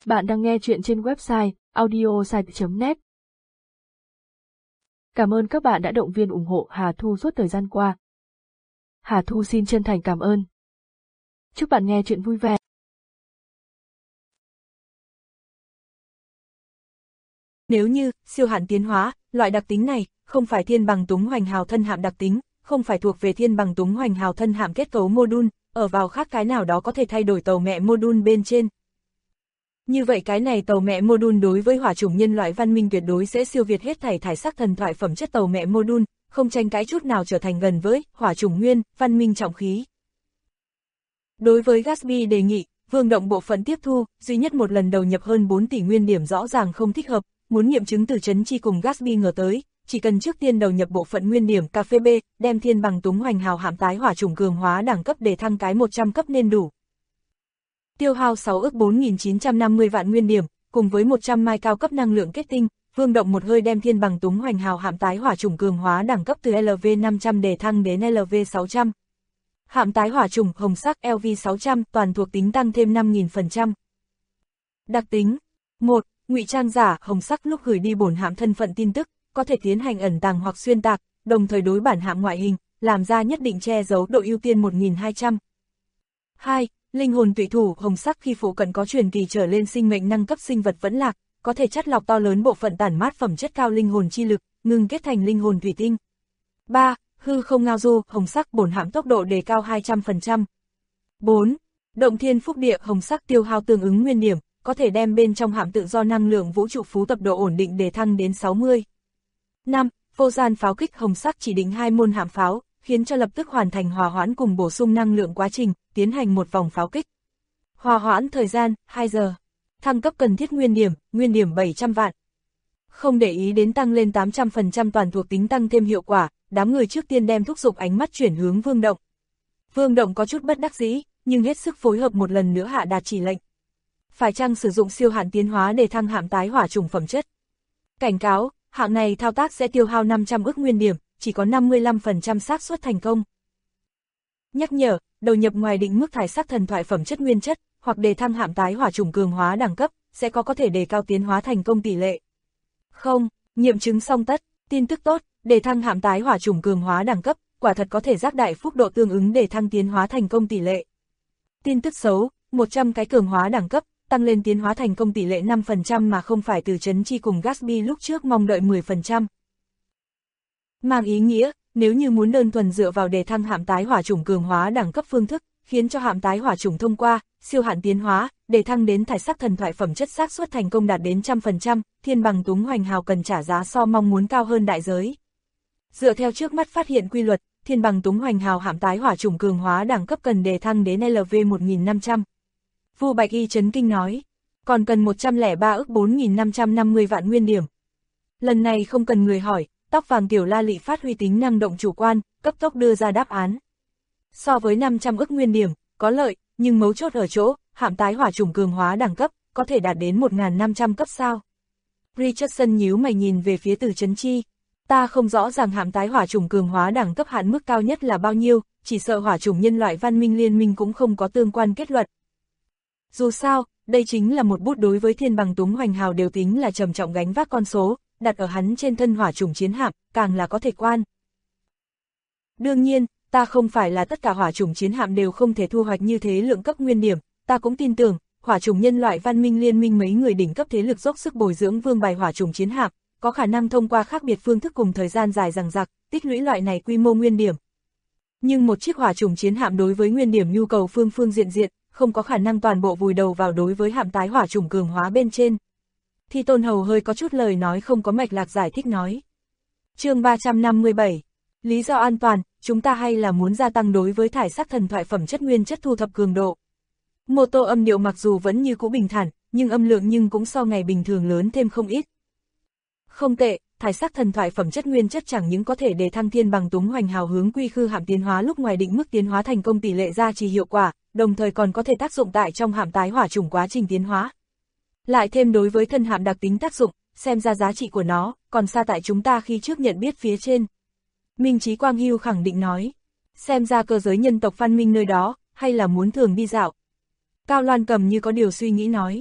Bạn đang nghe chuyện trên website audiosite.net. Cảm ơn các bạn đã động viên ủng hộ Hà Thu suốt thời gian qua. Hà Thu xin chân thành cảm ơn. Chúc bạn nghe chuyện vui vẻ. Nếu như siêu hạn tiến hóa, loại đặc tính này không phải thiên bằng túng hoành hào thân hạm đặc tính, không phải thuộc về thiên bằng túng hoành hào thân hạm kết cấu module, ở vào khác cái nào đó có thể thay đổi tàu mẹ module bên trên. Như vậy cái này tàu mẹ module đối với hỏa chủng nhân loại văn minh tuyệt đối sẽ siêu việt hết thảy sắc thần thoại phẩm chất tàu mẹ module, không tranh cãi chút nào trở thành gần với hỏa chủng nguyên, văn minh trọng khí. Đối với Gatsby đề nghị, Vương Động bộ phận tiếp thu, duy nhất một lần đầu nhập hơn 4 tỷ nguyên điểm rõ ràng không thích hợp, muốn nghiệm chứng từ Trấn Chi cùng Gatsby ngờ tới, chỉ cần trước tiên đầu nhập bộ phận nguyên điểm cà phê B, đem thiên bằng túng hoành hào hạm tái hỏa chủng cường hóa đẳng cấp để thăng cái 100 cấp nên đủ. Tiêu hao 6 ức 4.950 vạn nguyên điểm, cùng với 100 mai cao cấp năng lượng kết tinh, Vương Động một hơi đem thiên bằng túng hoành hào hạm tái hỏa chủng cường hóa đẳng cấp từ LV500 để thăng đến LV600. Hạm tái hỏa chủng hồng sắc LV600 toàn thuộc tính tăng thêm 5.000%. Đặc tính 1. Ngụy trang giả hồng sắc lúc gửi đi bổn hạm thân phận tin tức, có thể tiến hành ẩn tàng hoặc xuyên tạc, đồng thời đối bản hạm ngoại hình, làm ra nhất định che giấu độ ưu tiên 1200. 2. Linh hồn tụy thủ hồng sắc khi phụ cận có truyền kỳ trở lên sinh mệnh năng cấp sinh vật vẫn lạc, có thể chắt lọc to lớn bộ phận tản mát phẩm chất cao linh hồn chi lực, ngừng kết thành linh hồn thủy tinh. 3. Hư không ngao du hồng sắc bổn hạm tốc độ đề cao 200%. 4. Động thiên phúc địa hồng sắc tiêu hao tương ứng nguyên điểm, có thể đem bên trong hạm tự do năng lượng vũ trụ phú tập độ ổn định để thăng đến 60. 5. Vô gian pháo kích hồng sắc chỉ định 2 môn hạm pháo, khiến cho lập tức hoàn thành hòa hoãn cùng bổ sung năng lượng quá trình, tiến hành một vòng pháo kích. Hòa hoãn thời gian, 2 giờ. Thăng cấp cần thiết nguyên điểm 700 vạn. Không để ý đến tăng lên 800% toàn thuộc tính tăng thêm hiệu quả, đám người trước tiên đem thúc giục ánh mắt chuyển hướng Vương Động. Vương Động có chút bất đắc dĩ, nhưng hết sức phối hợp một lần nữa hạ đạt chỉ lệnh. Phải chăng sử dụng siêu hạn tiến hóa để thăng hạm tái hỏa chủng phẩm chất? Cảnh cáo, hạng này thao tác sẽ tiêu hao 500 ức nguyên điểm, chỉ có 55% xác suất thành công. Nhắc nhở, đầu nhập ngoài định mức thải sắc thần thoại phẩm chất nguyên chất, hoặc đề thăng hạm tái hỏa chủng cường hóa đẳng cấp, sẽ có thể đề cao tiến hóa thành công tỷ lệ. Không, nghiệm chứng xong tất, tin tức tốt, đề thăng hạm tái hỏa chủng cường hóa đẳng cấp, quả thật có thể giác đại phúc độ tương ứng để thăng tiến hóa thành công tỷ lệ. Tin tức xấu, 100 cái cường hóa đẳng cấp, tăng lên tiến hóa thành công tỷ lệ 5% mà không phải từ Trấn Chi cùng Gatsby lúc trước mong đợi 10%. Mang ý nghĩa, nếu như muốn đơn thuần dựa vào đề thăng hạm tái hỏa chủng cường hóa đẳng cấp phương thức, khiến cho hạm tái hỏa chủng thông qua, siêu hạn tiến hóa, đề thăng đến thải sắc thần thoại phẩm chất xác suất thành công đạt đến 100%, thiên bằng túng hoành hào cần trả giá so mong muốn cao hơn đại giới. Dựa theo trước mắt phát hiện quy luật, thiên bằng túng hoành hào hạm tái hỏa chủng cường hóa đẳng cấp cần đề thăng đến LV1500. Vu Bạch Y chấn kinh nói, còn cần 103 ức 4.550 vạn nguyên điểm. Lần này không cần người hỏi, tóc vàng tiểu La Lị phát huy tính năng động chủ quan, cấp tốc đưa ra đáp án. So với 500 ức nguyên điểm, có lợi, nhưng mấu chốt ở chỗ, hạm tái hỏa chủng cường hóa đẳng cấp, có thể đạt đến 1.500 cấp sao? Richardson nhíu mày nhìn về phía Từ Trấn Chi. Ta không rõ ràng hạm tái hỏa chủng cường hóa đẳng cấp hạn mức cao nhất là bao nhiêu, chỉ sợ hỏa chủng nhân loại văn minh liên minh cũng không có tương quan kết luận. Dù sao, đây chính là một bút đối với thiên bằng túng hoành hào đều tính là trầm trọng gánh vác con số, đặt ở hắn trên thân hỏa chủng chiến hạm, càng là có thể quan. Đương nhiên, ta không phải là tất cả hỏa chủng chiến hạm đều không thể thu hoạch như thế lượng cấp nguyên điểm, ta cũng tin tưởng, hỏa chủng nhân loại văn minh liên minh mấy người đỉnh cấp thế lực dốc sức bồi dưỡng vương bài hỏa chủng chiến hạm, có khả năng thông qua khác biệt phương thức cùng thời gian dài dằng dặc, tích lũy loại này quy mô nguyên điểm. Nhưng một chiếc hỏa chủng chiến hạm đối với nguyên điểm nhu cầu phương diện, không có khả năng toàn bộ vùi đầu vào đối với hạm tái hỏa chủng cường hóa bên trên. Thi Tôn Hầu hơi có chút lời nói không có mạch lạc giải thích nói. Chương 357. Lý do an toàn, chúng ta hay là muốn gia tăng đối với thải sắc thần thoại phẩm chất nguyên chất thu thập cường độ. Mô tô âm điệu mặc dù vẫn như cũ bình thản, nhưng âm lượng nhưng cũng so ngày bình thường lớn thêm không ít. Không tệ, thải sắc thần thoại phẩm chất nguyên chất chẳng những có thể để thăng thiên bằng túng hoành hào hướng quy khư hạm tiến hóa lúc ngoài định mức tiến hóa thành công tỷ lệ gia trì hiệu quả, đồng thời còn có thể tác dụng tại trong hạm tái hỏa chủng quá trình tiến hóa. Lại thêm đối với thân hạm đặc tính tác dụng, xem ra giá trị của nó còn xa tại chúng ta khi trước nhận biết phía trên. Minh Chí Quang Hưu khẳng định nói, xem ra cơ giới nhân tộc văn minh nơi đó, hay là muốn thường đi dạo. Cao Loan Cầm như có điều suy nghĩ nói,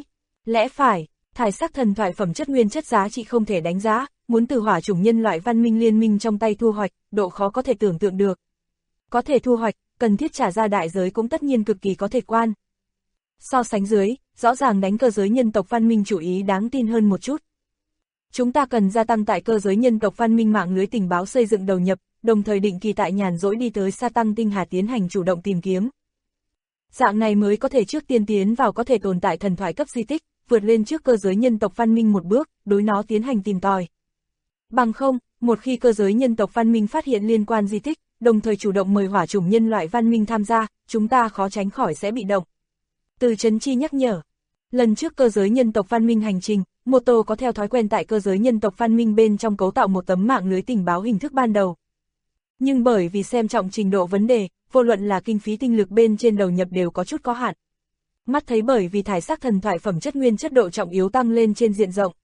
Lẽ phải, thải sắc thần thoại phẩm chất nguyên chất giá trị không thể đánh giá, muốn từ hỏa chủng nhân loại văn minh liên minh trong tay thu hoạch, độ khó có thể tưởng tượng được. Có thể thu hoạch, cần thiết trả ra đại giới cũng tất nhiên cực kỳ có thể quan. So sánh dưới, rõ ràng đánh cơ giới nhân tộc văn minh chủ ý đáng tin hơn một chút. Chúng ta cần gia tăng tại cơ giới nhân tộc văn minh mạng lưới tình báo xây dựng đầu nhập, đồng thời định kỳ tại nhàn rỗi đi tới Sa Tăng Tinh Hà tiến hành chủ động tìm kiếm. Dạng này mới có thể trước tiên tiến vào có thể tồn tại thần thoại cấp di tích, vượt lên trước cơ giới nhân tộc văn minh một bước, đối nó tiến hành tìm tòi. Bằng không, một khi cơ giới nhân tộc văn minh phát hiện liên quan di tích, đồng thời chủ động mời hỏa chủng nhân loại văn minh tham gia, chúng ta khó tránh khỏi sẽ bị động. Từ Trấn Chi nhắc nhở, lần trước cơ giới nhân tộc văn minh hành trình, Moto có theo thói quen tại cơ giới nhân tộc văn minh bên trong cấu tạo một tấm mạng lưới tình báo hình thức ban đầu. Nhưng bởi vì xem trọng trình độ vấn đề, vô luận là kinh phí tinh lực bên trên đầu nhập đều có chút có hạn. Mắt thấy bởi vì thải sắc thần thoại phẩm chất nguyên chất độ trọng yếu tăng lên trên diện rộng.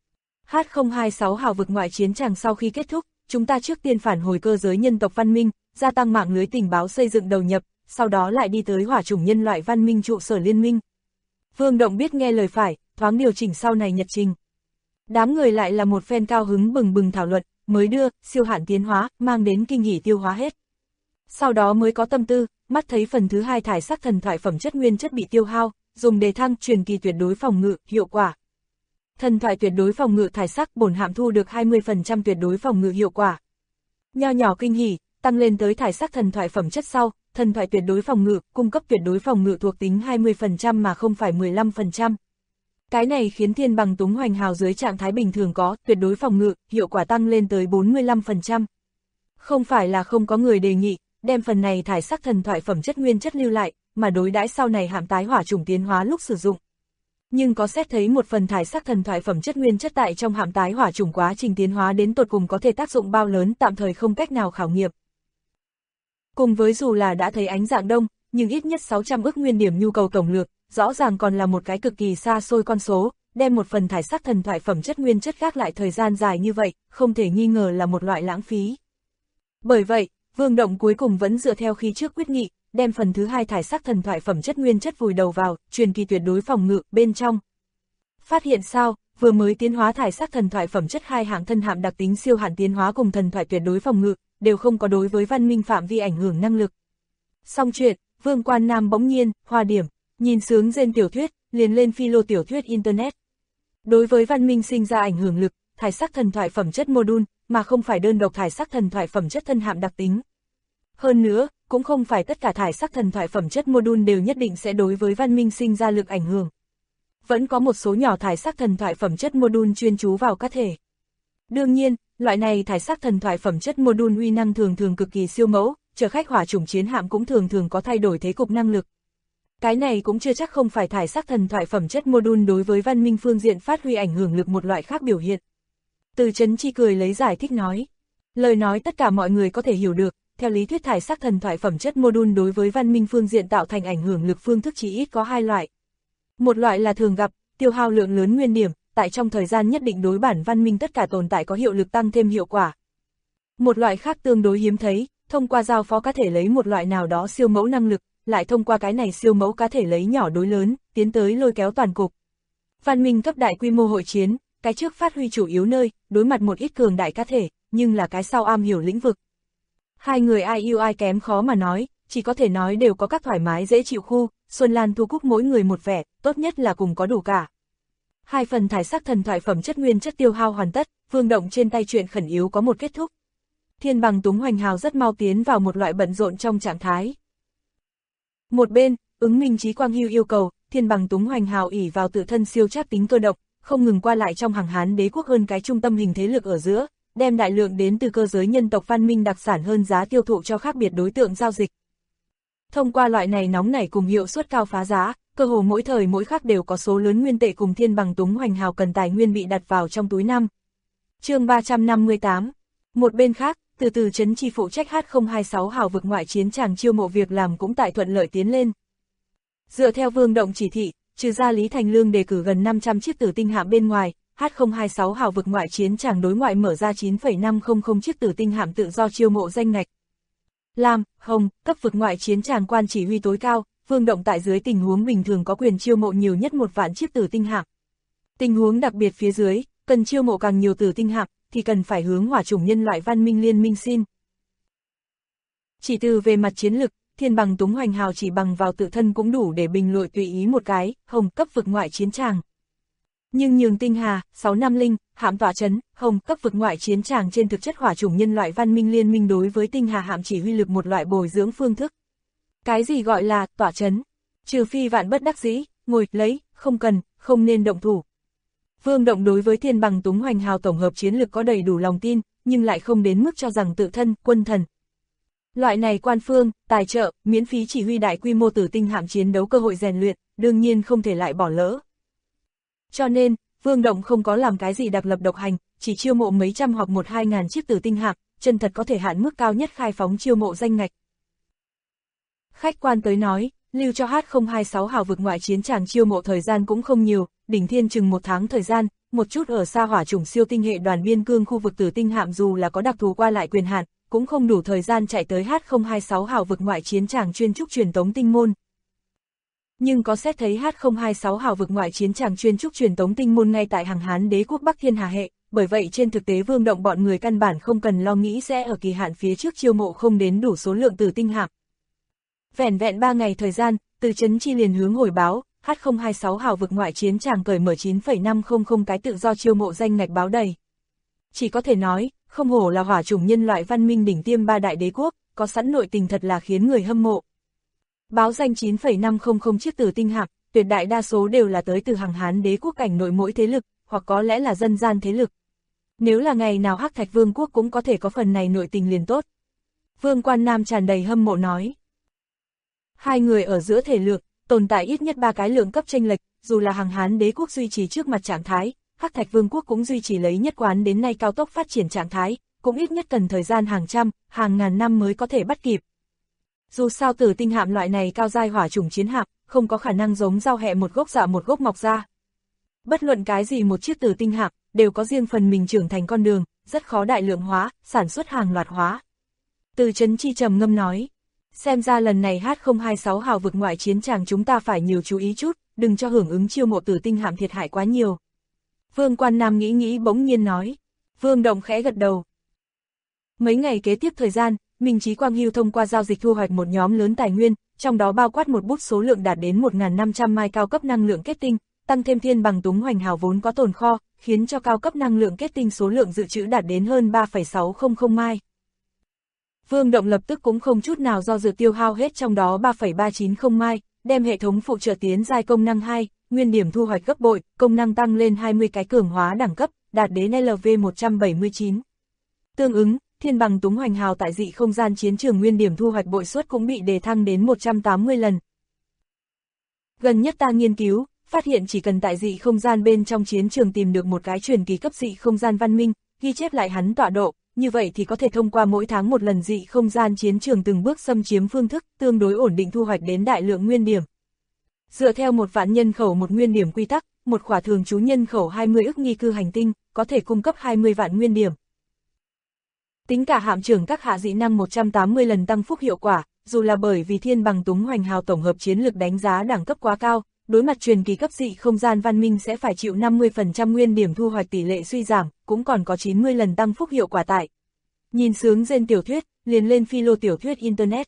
H026 hào vực ngoại chiến tràng sau khi kết thúc, chúng ta trước tiên phản hồi cơ giới nhân tộc văn minh, gia tăng mạng lưới tình báo xây dựng đầu nhập, sau đó lại đi tới hỏa chủng nhân loại văn minh trụ sở liên minh. Vương Động biết nghe lời phải, thoáng điều chỉnh sau này nhật trình. Đám người lại là một phen cao hứng bừng bừng thảo luận, mới đưa, siêu hạn tiến hóa, mang đến kinh hỉ tiêu hóa hết. Sau đó mới có tâm tư, mắt thấy phần thứ 2 thải sắc thần thoại phẩm chất nguyên chất bị tiêu hao, dùng để thăng truyền kỳ tuyệt đối phòng ngự, hiệu quả. Thần thoại tuyệt đối phòng ngự thải sắc bổn hạm thu được 20% tuyệt đối phòng ngự hiệu quả. Nho nhỏ kinh hỉ, tăng lên tới thải sắc thần thoại phẩm chất sau, thần thoại tuyệt đối phòng ngự, cung cấp tuyệt đối phòng ngự thuộc tính 20% mà không phải 15%. Cái này khiến thiên bằng túng hoành hào dưới trạng thái bình thường có tuyệt đối phòng ngự, hiệu quả tăng lên tới 45%. Không phải là không có người đề nghị, đem phần này thải sắc thần thoại phẩm chất nguyên chất lưu lại, mà đối đãi sau này hạm tái hỏa chủng tiến hóa lúc sử dụng. Nhưng có xét thấy một phần thải sắc thần thoại phẩm chất nguyên chất tại trong hạm tái hỏa chủng quá trình tiến hóa đến tột cùng có thể tác dụng bao lớn tạm thời không cách nào khảo nghiệm. Cùng với dù là đã thấy ánh dạng đông, nhưng ít nhất 600 ức nguyên điểm nhu cầu tổng lược, rõ ràng còn là một cái cực kỳ xa xôi con số, đem một phần thải sắc thần thoại phẩm chất nguyên chất gác lại thời gian dài như vậy, không thể nghi ngờ là một loại lãng phí. Bởi vậy, Vương Động cuối cùng vẫn dựa theo khi trước quyết nghị, đem phần thứ 2 thải sắc thần thoại phẩm chất nguyên chất vùi đầu vào, truyền kỳ tuyệt đối phòng ngự, bên trong. Phát hiện sao, vừa mới tiến hóa thải sắc thần thoại phẩm chất 2 hạng thân hạm đặc tính siêu hạn tiến hóa cùng thần thoại tuyệt đối phòng ngự, đều không có đối với văn minh phạm vi ảnh hưởng năng lực. Xong chuyện, Vương Quan Nam bỗng nhiên, hoa điểm, nhìn sướng rên tiểu thuyết, liền lên philo tiểu thuyết Internet. Đối với văn minh sinh ra ảnh hưởng lực, thải sắc thần thoại phẩm chất module, mà không phải đơn độc thải sắc thần thoại phẩm chất thân hạm đặc tính. Hơn nữa, cũng không phải tất cả thải sắc thần thoại phẩm chất module đều nhất định sẽ đối với văn minh sinh ra lực ảnh hưởng. Vẫn có một số nhỏ thải sắc thần thoại phẩm chất module chuyên chú vào các thể. Đương nhiên, loại này thải sắc thần thoại phẩm chất module uy năng thường thường cực kỳ siêu mẫu, chở khách hỏa chủng chiến hạm cũng thường thường có thay đổi thế cục năng lực. Cái này cũng chưa chắc không phải thải sắc thần thoại phẩm chất module đối với văn minh phương diện phát huy ảnh hưởng lực một loại khác biểu hiện. Từ Trấn Chi cười lấy giải thích nói. Lời nói tất cả mọi người có thể hiểu được, theo lý thuyết thải sắc thần thoại phẩm chất module đối với văn minh phương diện tạo thành ảnh hưởng lực phương thức chỉ ít có 2 loại. Một loại là thường gặp, tiêu hao lượng lớn nguyên điểm, tại trong thời gian nhất định đối bản văn minh tất cả tồn tại có hiệu lực tăng thêm hiệu quả. Một loại khác tương đối hiếm thấy, thông qua giao phó cá thể lấy một loại nào đó siêu mẫu năng lực, lại thông qua cái này siêu mẫu cá thể lấy nhỏ đối lớn, tiến tới lôi kéo toàn cục. Văn minh cấp đại quy mô hội chiến, cái trước phát huy chủ yếu nơi, đối mặt một ít cường đại cá thể, nhưng là cái sau am hiểu lĩnh vực. Hai người ai ưu ai kém khó mà nói, chỉ có thể nói đều có các thoải mái dễ chịu khu, Xuân Lan Thu Cúc mỗi người một vẻ, tốt nhất là cùng có đủ cả. 2 phần thải sắc thần thoại phẩm chất nguyên chất tiêu hao hoàn tất, Vương Động trên tay chuyện khẩn yếu có một kết thúc. Thiên bằng túng hoành hào rất mau tiến vào một loại bận rộn trong trạng thái. Một bên, ứng minh trí quang hưu yêu cầu, thiên bằng túng hoành hào ỷ vào tự thân siêu trác tính cơ động, không ngừng qua lại trong hàng Hán đế quốc hơn cái trung tâm hình thế lực ở giữa, đem đại lượng đến từ cơ giới nhân tộc văn minh đặc sản hơn giá tiêu thụ cho khác biệt đối tượng giao dịch. Thông qua loại này nóng nảy cùng hiệu suất cao phá giá, cơ hồ mỗi thời mỗi khắc đều có số lớn nguyên tệ cùng thiên bằng túng hoành hào cần tài nguyên bị đặt vào trong túi năm. Chương 358. Một bên khác, từ Trấn Chi phụ trách H026 hào vực ngoại chiến tràng chiêu mộ việc làm cũng tại thuận lợi tiến lên. Dựa theo Vương Động chỉ thị, trừ ra Lý Thành Lương đề cử gần 500 chiếc tử tinh hạm bên ngoài, H026 hào vực ngoại chiến tràng đối ngoại mở ra 9,500 chiếc tử tinh hạm tự do chiêu mộ danh ngạch. Lam, Hồng, cấp vực ngoại chiến tràng quan chỉ huy tối cao, Vương Động tại dưới tình huống bình thường có quyền chiêu mộ nhiều nhất 1 vạn chiếc tử tinh hạm. Tình huống đặc biệt phía dưới, cần chiêu mộ càng nhiều tử tinh hạm, thì cần phải hướng hỏa chủng nhân loại văn minh liên minh xin. Chỉ từ về mặt chiến lực, Thiên Bằng Túng Hoành Hào chỉ bằng vào tự thân cũng đủ để bình lội tùy ý một cái, hồng cấp vực ngoại chiến tràng. Nhưng nhường Tinh Hà, 650, hạm tỏa chấn, hồng cấp vực ngoại chiến tràng trên thực chất hỏa chủng nhân loại văn minh liên minh đối với Tinh Hà hạm chỉ huy lực một loại bồi dưỡng phương thức. Cái gì gọi là tỏa chấn? Trừ phi vạn bất đắc dĩ, ngồi, lấy, không cần, không nên động thủ. Vương Động đối với Thiên Bằng Túng Hoành Hào tổng hợp chiến lực có đầy đủ lòng tin, nhưng lại không đến mức cho rằng tự thân, quân thần. Loại này quan phương, tài trợ, miễn phí chỉ huy đại quy mô tử tinh hạm chiến đấu cơ hội rèn luyện, đương nhiên không thể lại bỏ lỡ. Cho nên, Vương Động không có làm cái gì đặc lập độc hành, chỉ chiêu mộ mấy trăm hoặc 1-2 ngàn chiếc tử tinh hạm, chân thật có thể hạn mức cao nhất khai phóng chiêu mộ danh ngạch. Khách quan tới nói, lưu cho H026 hào vực ngoại chiến tràng chiêu mộ thời gian cũng không nhiều, đỉnh thiên chừng 1 tháng thời gian, một chút ở xa hỏa chủng siêu tinh hệ đoàn biên cương khu vực tử tinh hạm dù là có đặc thù qua lại quyền hạn, cũng không đủ thời gian chạy tới H026 hào vực ngoại chiến tràng chuyên trúc truyền tống tinh môn. Nhưng có xét thấy H026 hào vực ngoại chiến tràng chuyên trúc truyền tống tinh môn ngay tại Hằng Hán Đế quốc Bắc Thiên Hà hệ, bởi vậy trên thực tế Vương Động bọn người căn bản không cần lo nghĩ sẽ ở kỳ hạn phía trước chiêu mộ không đến đủ số lượng tử tinh hạm. Vẻn vẹn 3 ngày thời gian, từ Trấn Chi liền hướng hồi báo, H026 hào vực ngoại chiến tràng cởi mở 9,500 cái tự do chiêu mộ danh ngạch báo đầy. Chỉ có thể nói, không hổ là hỏa chủng nhân loại văn minh đỉnh tiêm 3 đại đế quốc, có sẵn nội tình thật là khiến người hâm mộ. Báo danh 9,500 chiếc tử tinh hạm, tuyệt đại đa số đều là tới từ Hằng Hán Đế quốc cảnh nội mỗi thế lực, hoặc có lẽ là dân gian thế lực. Nếu là ngày nào Hắc Thạch Vương quốc cũng có thể có phần này nội tình liền tốt. Vương Quan Nam tràn đầy hâm mộ nói. Hai người ở giữa thể lượng, tồn tại ít nhất 3 cái lượng cấp chênh lệch, dù là Hằng Hán Đế quốc duy trì trước mặt trạng thái, Hắc Thạch Vương quốc cũng duy trì lấy nhất quán đến nay cao tốc phát triển trạng thái, cũng ít nhất cần thời gian hàng trăm, hàng ngàn năm mới có thể bắt kịp. Dù sao tử tinh hạm loại này cao giai hỏa chủng chiến hạm, không có khả năng giống rau hẹ một gốc dạ một gốc mọc ra. Bất luận cái gì một chiếc tử tinh hạm, đều có riêng phần mình trưởng thành con đường, rất khó đại lượng hóa, sản xuất hàng loạt hóa. Từ Trấn Chi trầm ngâm nói, xem ra lần này H026 hào vực ngoại chiến tràng chúng ta phải nhiều chú ý chút, đừng cho hưởng ứng chiêu mộ tử tinh hạm thiệt hại quá nhiều. Vương Quan Nam nghĩ bỗng nhiên nói. Vương Động khẽ gật đầu. Mấy ngày kế tiếp thời gian, Minh Chí Quang Hưu thông qua giao dịch thu hoạch một nhóm lớn tài nguyên, trong đó bao quát một bút số lượng đạt đến 1.500 mai cao cấp năng lượng kết tinh, tăng thêm Thiên Bằng Túng Hoành Hào vốn có tồn kho, khiến cho cao cấp năng lượng kết tinh số lượng dự trữ đạt đến hơn 3,600 mai. Vương Động lập tức cũng không chút nào do dự tiêu hao hết trong đó 3,390 mai, đem hệ thống phụ trợ tiến giai công năng 2, nguyên điểm thu hoạch gấp bội, công năng tăng lên 20 cái cường hóa đẳng cấp, đạt đến LV179. Tương ứng, Thiên Bằng Túng Hoành Hào tại dị không gian chiến trường nguyên điểm thu hoạch bội suất cũng bị đề thăng đến 180 lần. Gần nhất ta nghiên cứu, phát hiện chỉ cần tại dị không gian bên trong chiến trường tìm được một cái truyền kỳ cấp dị không gian văn minh, ghi chép lại hắn tọa độ, như vậy thì có thể thông qua mỗi tháng một lần dị không gian chiến trường từng bước xâm chiếm phương thức, tương đối ổn định thu hoạch đến đại lượng nguyên điểm. Dựa theo 1 vạn nhân khẩu một nguyên điểm quy tắc, một khỏa thường trú nhân khẩu 20 ức nghi cư hành tinh, có thể cung cấp 20 vạn nguyên điểm. Tính cả hạm trưởng các hạ dị năng 180 lần tăng phúc hiệu quả, dù là bởi vì Thiên Bằng Túng Hoành Hào tổng hợp chiến lược đánh giá đẳng cấp quá cao, đối mặt truyền kỳ cấp dị không gian văn minh sẽ phải chịu 50% nguyên điểm thu hoạch tỷ lệ suy giảm, cũng còn có 90 lần tăng phúc hiệu quả tại. Nhìn sướng trên tiểu thuyết, liền lên philo tiểu thuyết Internet.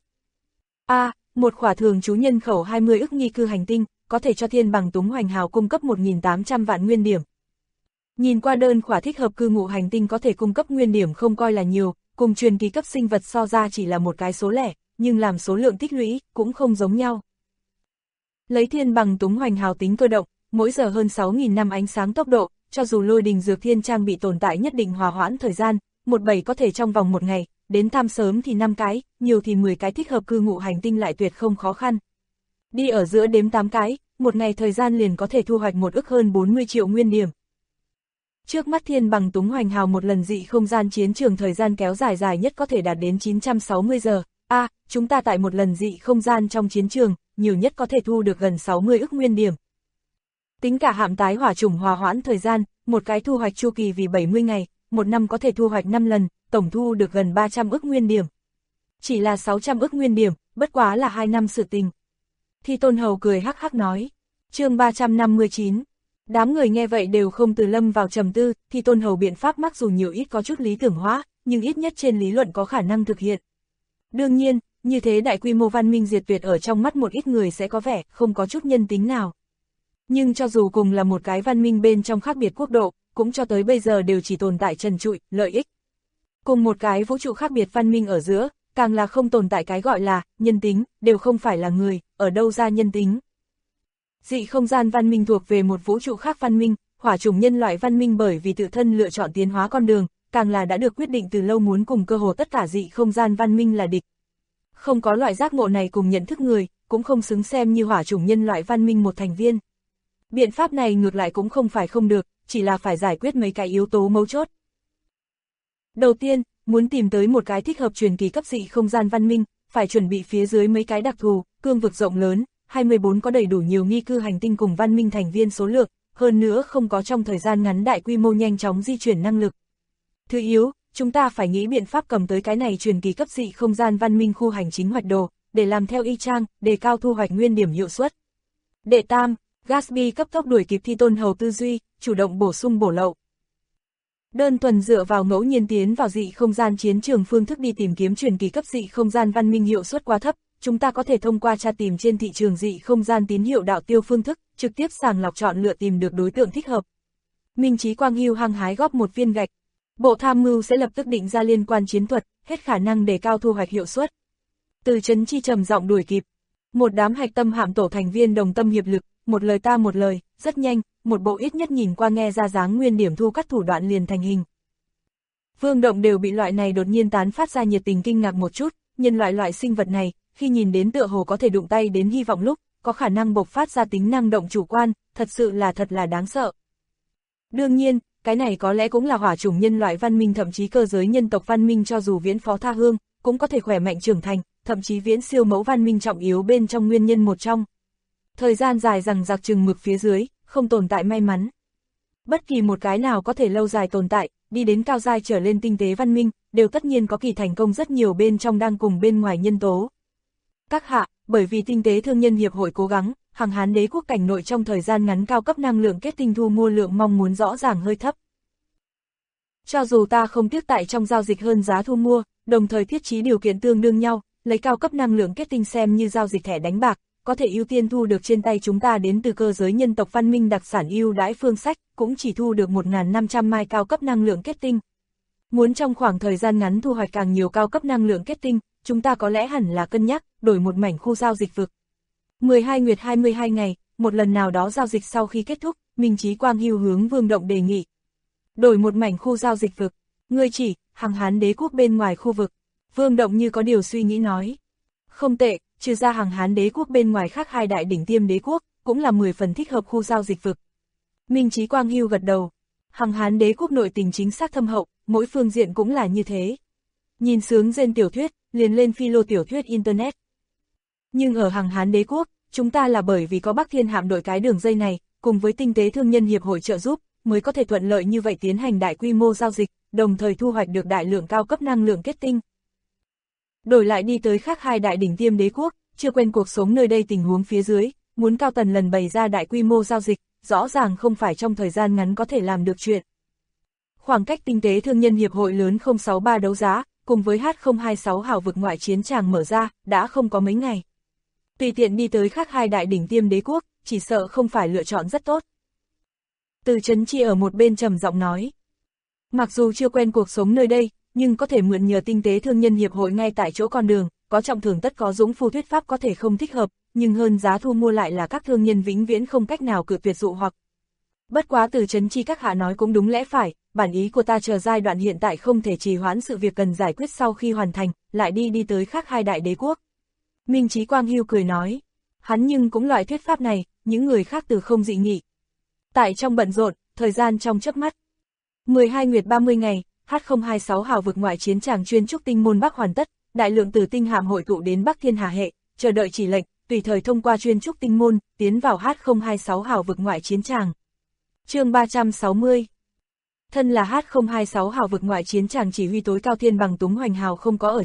Một khỏa thường trú nhân khẩu 20 ức nghi cư hành tinh, có thể cho Thiên Bằng Túng Hoành Hào cung cấp 1.800 vạn nguyên điểm. Nhìn qua đơn khỏa thích hợp cư ngụ hành tinh có thể cung cấp nguyên điểm không coi là nhiều, cùng truyền kỳ cấp sinh vật so ra chỉ là một cái số lẻ, nhưng làm số lượng tích lũy, cũng không giống nhau. Lấy Thiên Bằng Túng Hoành Hào tính cơ động, mỗi giờ hơn 6.000 năm ánh sáng tốc độ, cho dù lôi đình dược thiên trang bị tồn tại nhất định hòa hoãn thời gian, một bầy có thể trong vòng một ngày, đến tham sớm thì 5 cái, nhiều thì 10 cái thích hợp cư ngụ hành tinh lại tuyệt không khó khăn. Đi ở giữa đếm 8 cái, một ngày thời gian liền có thể thu hoạch 1 ức hơn 40 triệu nguyên điểm. Trước mắt Thiên Bằng Túng Hoành Hào một lần dị không gian chiến trường thời gian kéo dài nhất có thể đạt đến 960 giờ. Chúng ta tại một lần dị không gian trong chiến trường, nhiều nhất có thể thu được gần 60 ức nguyên điểm. Tính cả hạm tái hỏa chủng hòa hoãn thời gian, một cái thu hoạch chu kỳ vì 70 ngày, một năm có thể thu hoạch 5 lần, tổng thu được gần 300 ức nguyên điểm. Chỉ là 600 ức nguyên điểm, bất quá là 2 năm sự tình. Thi Tôn Hầu cười hắc hắc nói. Chương 359. Đám người nghe vậy đều không từ lâm vào trầm tư, Thi Tôn Hầu biện pháp mặc dù nhiều ít có chút lý tưởng hóa, nhưng ít nhất trên lý luận có khả năng thực hiện. Đương nhiên, như thế đại quy mô văn minh diệt tuyệt ở trong mắt một ít người sẽ có vẻ không có chút nhân tính nào. Nhưng cho dù cùng là một cái văn minh bên trong khác biệt quốc độ, cũng cho tới bây giờ đều chỉ tồn tại trần trụi, lợi ích. Cùng một cái vũ trụ khác biệt văn minh ở giữa, càng là không tồn tại cái gọi là nhân tính, đều không phải là người, ở đâu ra nhân tính. Dị không gian văn minh thuộc về một vũ trụ khác văn minh, hỏa chủng nhân loại văn minh bởi vì tự thân lựa chọn tiến hóa con đường, càng là đã được quyết định từ lâu muốn cùng cơ hồ tất cả dị không gian văn minh là địch. Không có loại giác ngộ này cùng nhận thức người, cũng không xứng xem như hỏa chủng nhân loại văn minh một thành viên. Biện pháp này ngược lại cũng không phải không được, chỉ là phải giải quyết mấy cái yếu tố mấu chốt. Đầu tiên, muốn tìm tới một cái thích hợp truyền kỳ cấp dị không gian văn minh, phải chuẩn bị phía dưới mấy cái đặc thù, cương vực rộng lớn, 24 có đầy đủ nhiều nghi cư hành tinh cùng văn minh thành viên số lượng, hơn nữa không có trong thời gian ngắn đại quy mô nhanh chóng di chuyển năng lực. Thứ yếu, chúng ta phải nghĩ biện pháp cầm tới cái này truyền kỳ cấp dị không gian văn minh khu hành chính hoạch đồ, để làm theo y chang, đề cao thu hoạch nguyên điểm hiệu suất. Đệ tam, Gatsby cấp tốc đuổi kịp Thi Tôn Hầu tư duy, chủ động bổ sung bổ lậu. Đơn thuần dựa vào ngẫu nhiên tiến vào dị không gian chiến trường phương thức đi tìm kiếm truyền kỳ cấp dị không gian văn minh hiệu suất quá thấp, chúng ta có thể thông qua tra tìm trên thị trường dị không gian tín hiệu đạo tiêu phương thức, trực tiếp sàng lọc chọn lựa tìm được đối tượng thích hợp. Minh Chí Quang hưu hăng hái góp một viên gạch. Bộ tham mưu sẽ lập tức định ra liên quan chiến thuật, hết khả năng đề cao thu hoạch hiệu suất. Từ Trấn Chi trầm giọng đuổi kịp. Một đám hạch tâm hạm tổ thành viên đồng tâm hiệp lực, một lời ta một lời, rất nhanh, một bộ ít nhất nhìn qua nghe ra dáng nguyên điểm thu cắt thủ đoạn liền thành hình. Vương Động đều bị loại này đột nhiên tán phát ra nhiệt tình kinh ngạc một chút, nhân loại sinh vật này, khi nhìn đến tựa hồ có thể đụng tay đến hy vọng lúc, có khả năng bộc phát ra tính năng động chủ quan, thật là đáng sợ. Đương nhiên, cái này có lẽ cũng là hỏa chủng nhân loại văn minh thậm chí cơ giới nhân tộc văn minh cho dù viễn phó tha hương, cũng có thể khỏe mạnh trưởng thành, thậm chí viễn siêu mẫu văn minh trọng yếu bên trong nguyên nhân một trong. Thời gian dài rằng giặc chừng mực phía dưới, không tồn tại may mắn. Bất kỳ một cái nào có thể lâu dài tồn tại, đi đến cao giai trở lên tinh tế văn minh, đều tất nhiên có kỳ thành công rất nhiều bên trong đang cùng bên ngoài nhân tố. Các hạ, bởi vì tinh tế thương nhân hiệp hội cố gắng, Hằng Hán đế quốc cảnh nội trong thời gian ngắn cao cấp năng lượng kết tinh thu mua lượng mong muốn rõ ràng hơi thấp. Cho dù ta không tiếc tại trong giao dịch hơn giá thu mua, đồng thời thiết trí điều kiện tương đương nhau, lấy cao cấp năng lượng kết tinh xem như giao dịch thẻ đánh bạc, có thể ưu tiên thu được trên tay chúng ta đến từ cơ giới nhân tộc văn minh đặc sản ưu đãi phương sách, cũng chỉ thu được 1.500 mai cao cấp năng lượng kết tinh. Muốn trong khoảng thời gian ngắn thu hoạch càng nhiều cao cấp năng lượng kết tinh, chúng ta có lẽ hẳn là cân nhắc, đổi một mảnh khu giao dịch vực. 12 nguyệt 22 ngày, một lần nào đó giao dịch sau khi kết thúc, Minh Chí Quang hưu hướng Vương Động đề nghị. Đổi một mảnh khu giao dịch vực, ngươi chỉ, Hằng Hán đế quốc bên ngoài khu vực. Vương Động như có điều suy nghĩ nói. Không tệ, trừ ra Hằng Hán đế quốc bên ngoài khác hai đại đỉnh tiêm đế quốc, cũng là 10 phần thích hợp khu giao dịch vực. Minh Chí Quang hưu gật đầu. Hằng Hán đế quốc nội tình chính xác thâm hậu, mỗi phương diện cũng là như thế. Nhìn sướng gen tiểu thuyết, liền lên philo tiểu thuyết Internet. Nhưng ở Hằng Hán đế quốc, chúng ta là bởi vì có Bắc Thiên hạm đội cái đường dây này, cùng với tinh tế thương nhân hiệp hội trợ giúp, mới có thể thuận lợi như vậy tiến hành đại quy mô giao dịch, đồng thời thu hoạch được đại lượng cao cấp năng lượng kết tinh. Đổi lại đi tới khác hai đại đỉnh tiêm đế quốc, chưa quen cuộc sống nơi đây tình huống phía dưới, muốn cao tần lần bày ra đại quy mô giao dịch, rõ ràng không phải trong thời gian ngắn có thể làm được chuyện. Khoảng cách tinh tế thương nhân hiệp hội lớn 063 đấu giá, cùng với H026 hào vực ngoại chiến tràng mở ra, đã không có mấy ngày. Tùy tiện đi tới khác hai đại đỉnh tiêm đế quốc, chỉ sợ không phải lựa chọn rất tốt. Từ Trấn Chi ở một bên trầm giọng nói. Mặc dù chưa quen cuộc sống nơi đây, nhưng có thể mượn nhờ tinh tế thương nhân hiệp hội ngay tại chỗ con đường, có trọng thưởng tất có dũng phu thuyết pháp có thể không thích hợp, nhưng hơn giá thu mua lại là các thương nhân vĩnh viễn không cách nào cự tuyệt dụ hoặc. Bất quá Từ Trấn Chi các hạ nói cũng đúng lẽ phải, bản ý của ta chờ giai đoạn hiện tại không thể trì hoãn sự việc cần giải quyết sau khi hoàn thành, lại đi tới khác hai đại đế quốc. Minh Chí Quang hưu cười nói, hắn nhưng cũng loại thuyết pháp này, những người khác từ không dị nghị. Tại trong bận rộn, thời gian trong chớp mắt. 12 nguyệt 30 ngày, H026 hào vực ngoại chiến tràng chuyên trúc tinh môn Bắc hoàn tất, đại lượng tử tinh hạm hội tụ đến Bắc Thiên Hà hệ, chờ đợi chỉ lệnh, tùy thời thông qua chuyên trúc tinh môn, tiến vào H026 hào vực ngoại chiến tràng. Chương 360. Thân là H026 hào vực ngoại chiến tràng chỉ huy tối cao Thiên Bằng Túng Hoành Hào không có ở tràng,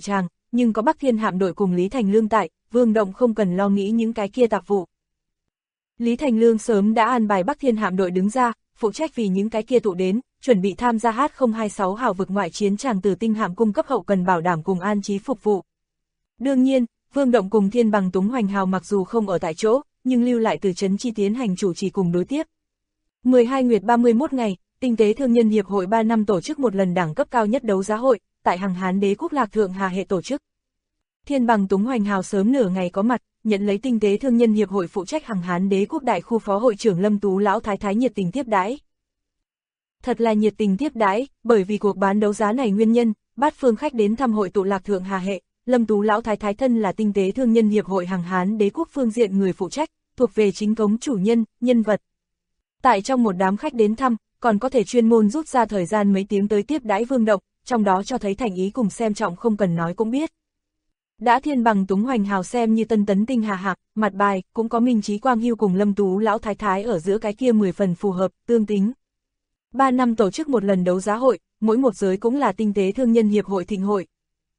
nhưng có Bắc Thiên hạm đội cùng Lý Thành Lương tại, Vương Động không cần lo nghĩ những cái kia tạp vụ. Lý Thành Lương sớm đã an bài Bắc Thiên hạm đội đứng ra, phụ trách vì những cái kia tụ đến, chuẩn bị tham gia H026 hào vực ngoại chiến tràng Tử Tinh hạm cung cấp hậu cần bảo đảm cùng an trí phục vụ. Đương nhiên, Vương Động cùng Thiên Bằng Túng Hoành Hào mặc dù không ở tại chỗ, nhưng lưu lại từ trấn chi tiến hành chủ trì cùng đối tiếp. 12 nguyệt 31 ngày, Tinh tế Thương nhân Hiệp hội 3 năm tổ chức một lần đẳng cấp cao nhất đấu giá hội, tại Hằng Hán Đế quốc Lạc Thượng Hà Hệ tổ chức. Thiên Bằng Túng Hoành Hào sớm nửa ngày có mặt, nhận lấy Tinh tế Thương nhân Hiệp hội phụ trách Hằng Hán Đế quốc đại khu phó hội trưởng Lâm Tú Lão Thái Thái nhiệt tình tiếp đãi. Thật là nhiệt tình tiếp đãi, bởi vì cuộc bán đấu giá này nguyên nhân, bát phương khách đến thăm hội tụ Lạc Thượng Hà Hệ, Lâm Tú Lão Thái Thái thân là Tinh tế Thương nhân Hiệp hội Hằng Hán Đế quốc phương diện người phụ trách, thuộc về chính cống chủ nhân, nhân vật. Tại trong một đám khách đến thăm, còn có thể chuyên môn rút ra thời gian mấy tiếng tới tiếp đãi Vương Động, trong đó cho thấy thành ý cùng xem trọng không cần nói cũng biết. Đã Thiên Bằng Túng Hoành Hào xem như tân tấn tinh hà hạc, mặt bài, cũng có Minh Chí Quang Hưu cùng Lâm Tú Lão Thái Thái ở giữa cái kia 10 phần phù hợp, tương tính. 3 năm tổ chức một lần đấu giá hội, mỗi một giới cũng là Tinh tế Thương nhân Hiệp hội thịnh hội.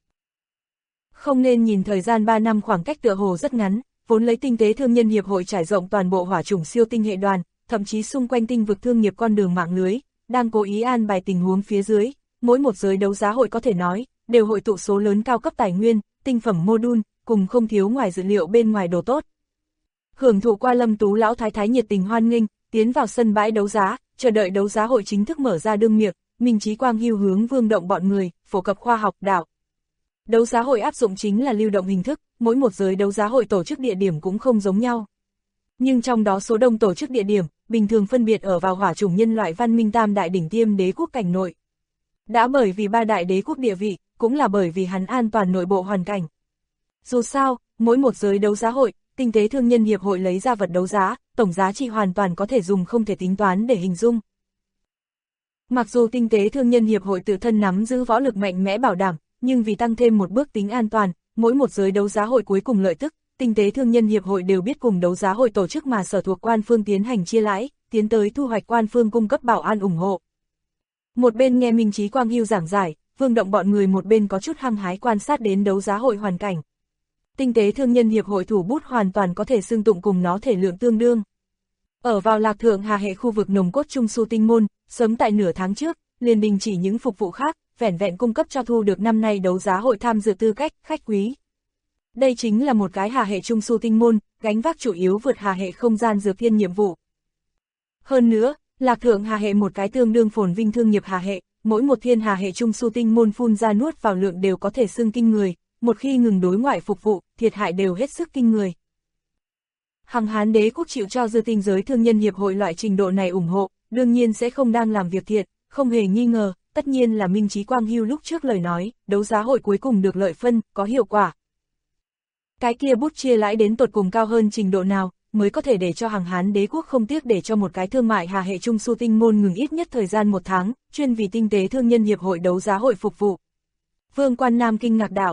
Không nên nhìn thời gian 3 năm khoảng cách tựa hồ rất ngắn, vốn lấy Tinh tế Thương nhân Hiệp hội trải rộng toàn bộ hỏa chủng siêu tinh hệ đoàn, thậm chí xung quanh tinh vực thương nghiệp con đường mạng lưới, đang cố ý an bài tình huống phía dưới, mỗi một giới đấu giá hội có thể nói, đều hội tụ số lớn cao cấp tài nguyên, tinh phẩm module, cùng không thiếu ngoài dữ liệu bên ngoài đồ tốt. Hưởng thụ qua Lâm Tú Lão Thái Thái nhiệt tình hoan nghênh, tiến vào sân bãi đấu giá, chờ đợi đấu giá hội chính thức mở ra đương miệng, Minh Chí Quang Hưu hướng Vương Động bọn người, phổ cập khoa học đạo. Đấu giá hội áp dụng chính là lưu động hình thức, mỗi một giới đấu giá hội tổ chức địa điểm cũng không giống nhau. Nhưng trong đó số đông tổ chức địa điểm, bình thường phân biệt ở vào hỏa chủng nhân loại văn minh tam đại đỉnh tiêm đế quốc cảnh nội. Đã bởi vì 3 đại đế quốc địa vị, cũng là bởi vì hắn an toàn nội bộ hoàn cảnh. Dù sao, mỗi một giới đấu giá hội, Tinh tế Thương nhân Hiệp hội lấy ra vật đấu giá, tổng giá trị hoàn toàn có thể dùng không thể tính toán để hình dung. Mặc dù Tinh tế Thương nhân Hiệp hội tự thân nắm giữ võ lực mạnh mẽ bảo đảm, nhưng vì tăng thêm một bước tính an toàn, mỗi một giới đấu giá hội cuối cùng lợi tức, Tinh tế Thương nhân Hiệp hội đều biết cùng đấu giá hội tổ chức mà sở thuộc quan phương tiến hành chia lãi, tiến tới thu hoạch quan phương cung cấp bảo an ủng hộ. Một bên nghe Minh Chí Quang Hưu giảng giải, Vương Động bọn người một bên có chút hăng hái quan sát đến đấu giá hội hoàn cảnh. Tinh tế Thương nhân Hiệp hội thủ bút hoàn toàn có thể xưng tụng cùng nó thể lượng tương đương. Ở vào Lạc Thượng Hà Hệ khu vực nồng cốt Trung Su Tinh Môn, sớm tại nửa tháng trước, liền đình chỉ những phục vụ khác, vẻn vẹn cung cấp cho thu được năm nay đấu giá hội tham dự tư cách khách quý. Đây chính là một cái Hà Hệ Trung Su Tinh Môn, gánh vác chủ yếu vượt Hà Hệ không gian dược thiên nhiệm vụ. Hơn nữa, Lạc Thượng Hà Hệ một cái tương đương phồn vinh thương nghiệp Hà Hệ, mỗi một thiên Hà Hệ Trung Su Tinh Môn phun ra nuốt vào lượng đều có thể xưng kinh người, một khi ngừng đối ngoại phục vụ, thiệt hại đều hết sức kinh người. Hằng Hán Đế quốc chịu cho dư tinh giới thương nhân hiệp hội loại trình độ này ủng hộ, đương nhiên sẽ không đang làm việc thiện, không hề nghi ngờ, tất nhiên là Minh Chí Quang Hưu lúc trước lời nói, đấu giá hội cuối cùng được lợi phân, có hiệu quả. Cái kia bút chia lãi đến tột cùng cao hơn trình độ nào, mới có thể để cho Hằng Hán Đế quốc không tiếc để cho một cái thương mại Hà Hệ Trung Su Tinh Môn ngừng ít nhất thời gian 1 tháng, chuyên vì tinh tế thương nhân hiệp hội đấu giá hội phục vụ. Vương Quan Nam kinh ngạc đạo.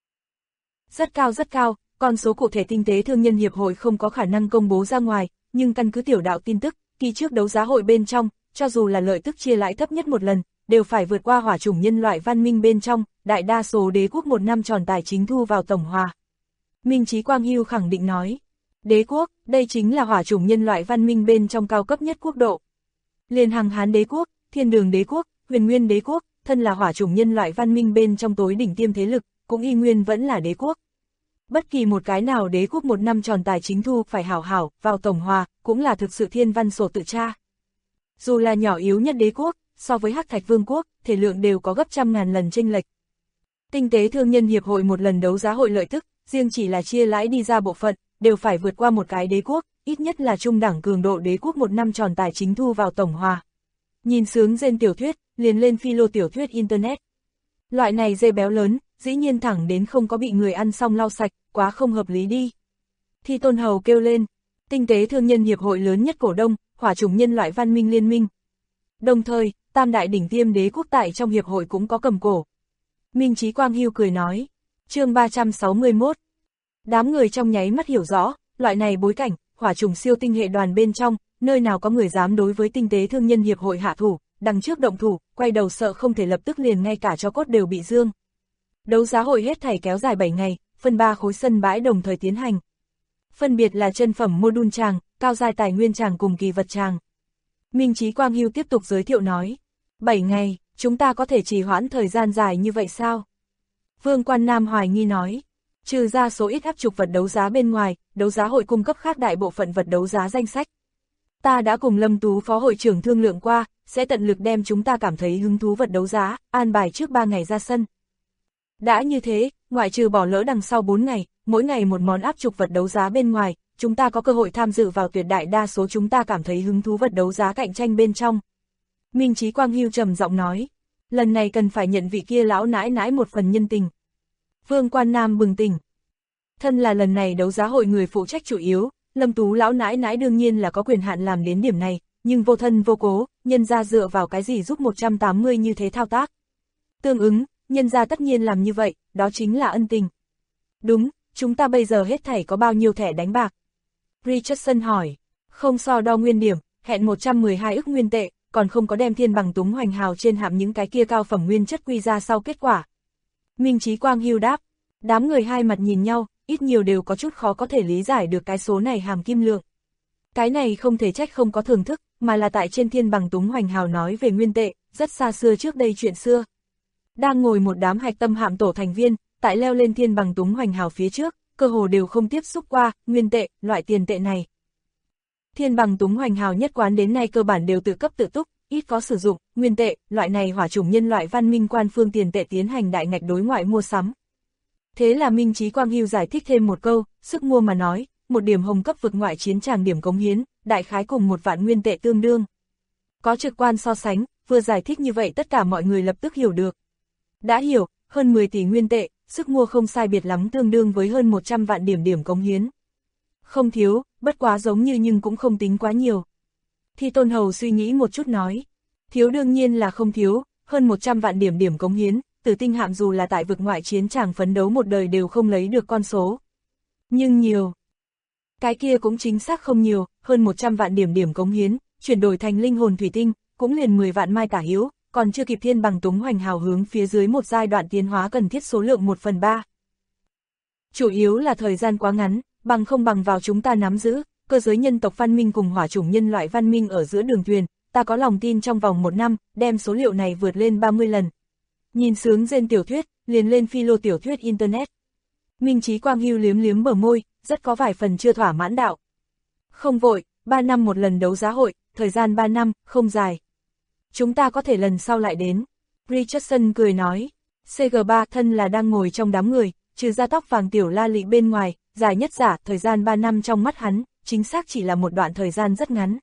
Rất cao, con số cụ thể tinh tế thương nhân hiệp hội không có khả năng công bố ra ngoài, nhưng căn cứ tiểu đạo tin tức, kỳ trước đấu giá hội bên trong, cho dù là lợi tức chia lãi thấp nhất một lần, đều phải vượt qua hỏa chủng nhân loại văn minh bên trong, đại đa số đế quốc một năm tròn tài chính thu vào tổng hòa. Minh Chí Quang Hưu khẳng định nói, đế quốc, đây chính là hỏa chủng nhân loại văn minh bên trong cao cấp nhất quốc độ. Liên Hằng Hán Đế quốc, Thiên Đường Đế quốc, Huyền Nguyên Đế quốc, thân là hỏa chủng nhân loại văn minh bên trong tối đỉnh tiêm thế lực, cũng y nguyên vẫn là đế quốc. Bất kỳ một cái nào đế quốc một năm tròn tài chính thu phải hảo vào tổng hòa, cũng là thực sự thiên văn sổ tự tra. Dù là nhỏ yếu nhất đế quốc, so với Hắc Thạch Vương quốc, thể lượng đều có gấp trăm ngàn lần chênh lệch. Tinh tế thương nhân hiệp hội một lần đấu giá hội lợi tức, riêng chỉ là chia lãi đi ra bộ phận, đều phải vượt qua một cái đế quốc, ít nhất là trung đẳng cường độ đế quốc một năm tròn tài chính thu vào tổng hòa. Nhìn sướng rên tiểu thuyết, liền lên philo tiểu thuyết internet. Loại này dê béo lớn, dĩ nhiên thẳng đến không có bị người ăn xong lau sạch, quá không hợp lý đi. Thi Tôn Hầu kêu lên, tinh tế thương nhân hiệp hội lớn nhất cổ đông, hỏa chủng nhân loại văn minh liên minh. Đồng thời, tam đại đỉnh tiêm đế quốc tại trong hiệp hội cũng có cầm cổ. Minh Chí Quang Hưu cười nói, chương 361. Đám người trong nháy mắt hiểu rõ, loại này bối cảnh, hỏa chủng siêu tinh hệ đoàn bên trong, nơi nào có người dám đối với tinh tế thương nhân hiệp hội hạ thủ, đằng trước động thủ, quay đầu sợ không thể lập tức liền ngay cả cho cốt đều bị dương. Đấu giá hội hết thảy kéo dài 7 ngày, phân 3 khối sân bãi đồng thời tiến hành. Phân biệt là chân phẩm module tràng, cao giai tài nguyên tràng cùng kỳ vật tràng. Minh Chí Quang Hưu tiếp tục giới thiệu nói. 7 ngày, chúng ta có thể trì hoãn thời gian dài như vậy sao? Vương Quan Nam hoài nghi nói. Trừ ra số ít áp trục vật đấu giá bên ngoài, đấu giá hội cung cấp khác đại bộ phận vật đấu giá danh sách. Ta đã cùng Lâm Tú phó hội trưởng thương lượng qua, sẽ tận lực đem chúng ta cảm thấy hứng thú vật đấu giá, an bài trước 3 ngày ra sân. Đã như thế, ngoại trừ bỏ lỡ đằng sau 4 ngày, mỗi ngày một món áp trục vật đấu giá bên ngoài, chúng ta có cơ hội tham dự vào tuyệt đại đa số chúng ta cảm thấy hứng thú vật đấu giá cạnh tranh bên trong. Minh Chí Quang Hưu trầm giọng nói, lần này cần phải nhận vị kia lão nãi nãi một phần nhân tình. Vương Quan Nam bừng tỉnh. Thân là lần này đấu giá hội người phụ trách chủ yếu, Lâm Tú lão nãi nãi đương nhiên là có quyền hạn làm đến điểm này, nhưng vô thân vô cố, nhân ra dựa vào cái gì giúp 180 như thế thao tác. Tương ứng, nhân ra tất nhiên làm như vậy, đó chính là ân tình. Đúng, chúng ta bây giờ hết thảy có bao nhiêu thẻ đánh bạc? Richardson hỏi, không so đo nguyên điểm, hẹn 112 ức nguyên tệ, còn không có đem thiên bằng túng hoành hào trên hạm những cái kia cao phẩm nguyên chất quy ra sau kết quả. Minh Chí Quang Hưu đáp, đám người hai mặt nhìn nhau, ít nhiều đều có chút khó có thể lý giải được cái số này hàm kim lượng. Cái này không thể trách không có thưởng thức, mà là tại trên thiên bằng túng hoành hào nói về nguyên tệ, rất xa xưa trước đây chuyện xưa. Đang ngồi một đám hạch tâm hạm tổ thành viên, tại leo lên thiên bằng túng hoành hào phía trước, cơ hồ đều không tiếp xúc qua nguyên tệ, loại tiền tệ này. Thiên bằng túng hoành hào nhất quán đến nay cơ bản đều tự cấp tự túc, ít có sử dụng nguyên tệ, loại này hỏa chủng nhân loại văn minh quan phương tiền tệ tiến hành đại ngạch đối ngoại mua sắm. Thế là Minh Chí Quang Hưu giải thích thêm một câu, sức mua mà nói, một điểm hồng cấp vực ngoại chiến tràng điểm cống hiến, đại khái cùng 1 vạn nguyên tệ tương đương. Có trực quan so sánh, vừa giải thích như vậy tất cả mọi người lập tức hiểu được. Đã hiểu, hơn 10 tỷ nguyên tệ, sức mua không sai biệt lắm tương đương với hơn 100 vạn điểm cống hiến. Không thiếu, bất quá giống như nhưng cũng không tính quá nhiều. Thi Tôn Hầu suy nghĩ một chút nói, thiếu đương nhiên là không thiếu, hơn 100 vạn điểm cống hiến, Tử Tinh hạm dù là tại vực ngoại chiến tràng phấn đấu một đời đều không lấy được con số. Nhưng nhiều. Cái kia cũng chính xác không nhiều, hơn 100 vạn điểm cống hiến, chuyển đổi thành linh hồn thủy tinh, cũng liền 10 vạn mai tả hữu, còn chưa kịp thiên bằng túng hoành hào hướng phía dưới một giai đoạn tiến hóa cần thiết số lượng 1/3. Chủ yếu là thời gian quá ngắn, bằng không bằng vào chúng ta nắm giữ, cơ giới nhân tộc văn minh cùng hỏa chủng nhân loại văn minh ở giữa đường thuyền, ta có lòng tin trong vòng 1 năm, đem số liệu này vượt lên 30 lần. Nhìn sướng rên tiểu thuyết, liền lên philo tiểu thuyết Internet. Minh Chí Quang Hưu liếm liếm bờ môi, rất có vài phần chưa thỏa mãn đạo. Không vội, 3 năm một lần đấu giá hội, thời gian 3 năm, không dài. Chúng ta có thể lần sau lại đến. Richardson cười nói, CG3 thân là đang ngồi trong đám người, trừ ra tóc vàng tiểu la lị bên ngoài, dài nhất giả, thời gian 3 năm trong mắt hắn, chính xác chỉ là một đoạn thời gian rất ngắn.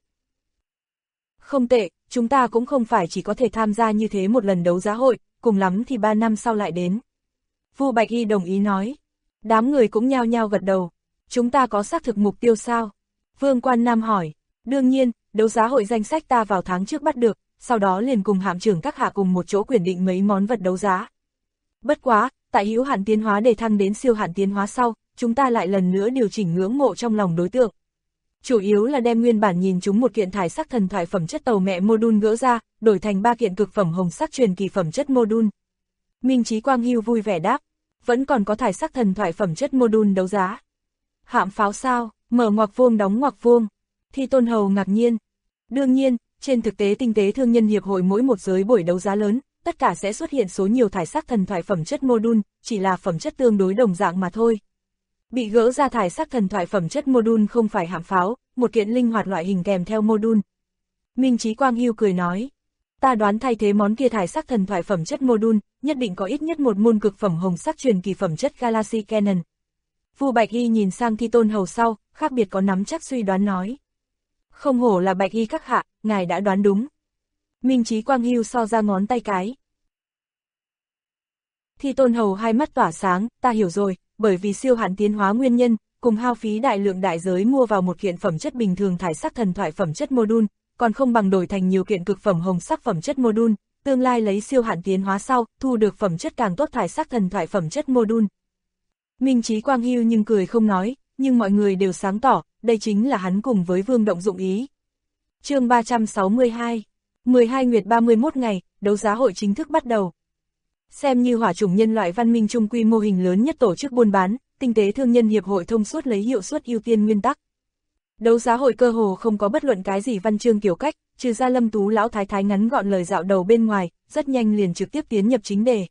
Không tệ, chúng ta cũng không phải chỉ có thể tham gia như thế một lần đấu giá hội, cùng lắm thì 3 năm sau lại đến. Vu Bạch Y đồng ý nói. Đám người cũng nhao nhao gật đầu. Chúng ta có xác thực mục tiêu sao? Vương Quan Nam hỏi. Đương nhiên, đấu giá hội danh sách ta vào tháng trước bắt được, sau đó liền cùng hạm trưởng các hạ cùng một chỗ quyết định mấy món vật đấu giá. Bất quá, tại hữu hạn tiến hóa để thăng đến siêu hạn tiến hóa sau, chúng ta lại lần nữa điều chỉnh ngưỡng mộ trong lòng đối tượng. Chủ yếu là đem nguyên bản nhìn chúng một kiện thải sắc thần thoại phẩm chất tàu mẹ module gỡ ra, đổi thành 3 kiện cực phẩm hồng sắc truyền kỳ phẩm chất module. Minh Chí Quang Hưu vui vẻ đáp, vẫn còn có thải sắc thần thoại phẩm chất module đấu giá. Hạm pháo sao, mở ngoặc vuông đóng ngoặc vuông. Thi Tôn Hầu ngạc nhiên. Đương nhiên, trên thực tế tinh tế thương nhân hiệp hội mỗi một giới buổi đấu giá lớn, tất cả sẽ xuất hiện số nhiều thải sắc thần thoại phẩm chất module, chỉ là phẩm chất tương đối đồng dạng mà thôi. Bị gỡ ra thải sắc thần thoại phẩm chất module không phải hạm pháo, một kiện linh hoạt loại hình kèm theo module. Minh Chí Quang Hưu cười nói, ta đoán thay thế món kia thải sắc thần thoại phẩm chất module, nhất định có ít nhất một môn cực phẩm hồng sắc truyền kỳ phẩm chất Galaxy Cannon. Vu Bạch Y nhìn sang Thi Tôn Hầu sau, khác biệt có nắm chắc suy đoán nói. Không hổ là Bạch Y các hạ, ngài đã đoán đúng. Minh Chí Quang Hưu so ra ngón tay cái. Thi Tôn Hầu hai mắt tỏa sáng, ta hiểu rồi, bởi vì siêu hạn tiến hóa nguyên nhân, cùng hao phí đại lượng đại giới mua vào một kiện phẩm chất bình thường thải sắc thần thoại phẩm chất module, còn không bằng đổi thành nhiều kiện cực phẩm hồng sắc phẩm chất module, tương lai lấy siêu hạn tiến hóa sau, thu được phẩm chất càng tốt thải sắc thần thoại phẩm chất module. Minh Chí Quang Hưu nhưng cười không nói, nhưng mọi người đều sáng tỏ, đây chính là hắn cùng với Vương Động dụng ý. Chương 362, 12 nguyệt 31 ngày, đấu giá hội chính thức bắt đầu. Xem như hỏa chủng nhân loại văn minh chung quy mô hình lớn nhất tổ chức buôn bán, Tinh tế Thương nhân Hiệp hội thông suốt lấy hiệu suất ưu tiên nguyên tắc. Đấu giá hội cơ hồ không có bất luận cái gì văn chương kiểu cách, trừ ra Lâm Tú lão thái thái ngắn gọn lời dạo đầu bên ngoài, rất nhanh liền trực tiếp tiến nhập chính đề.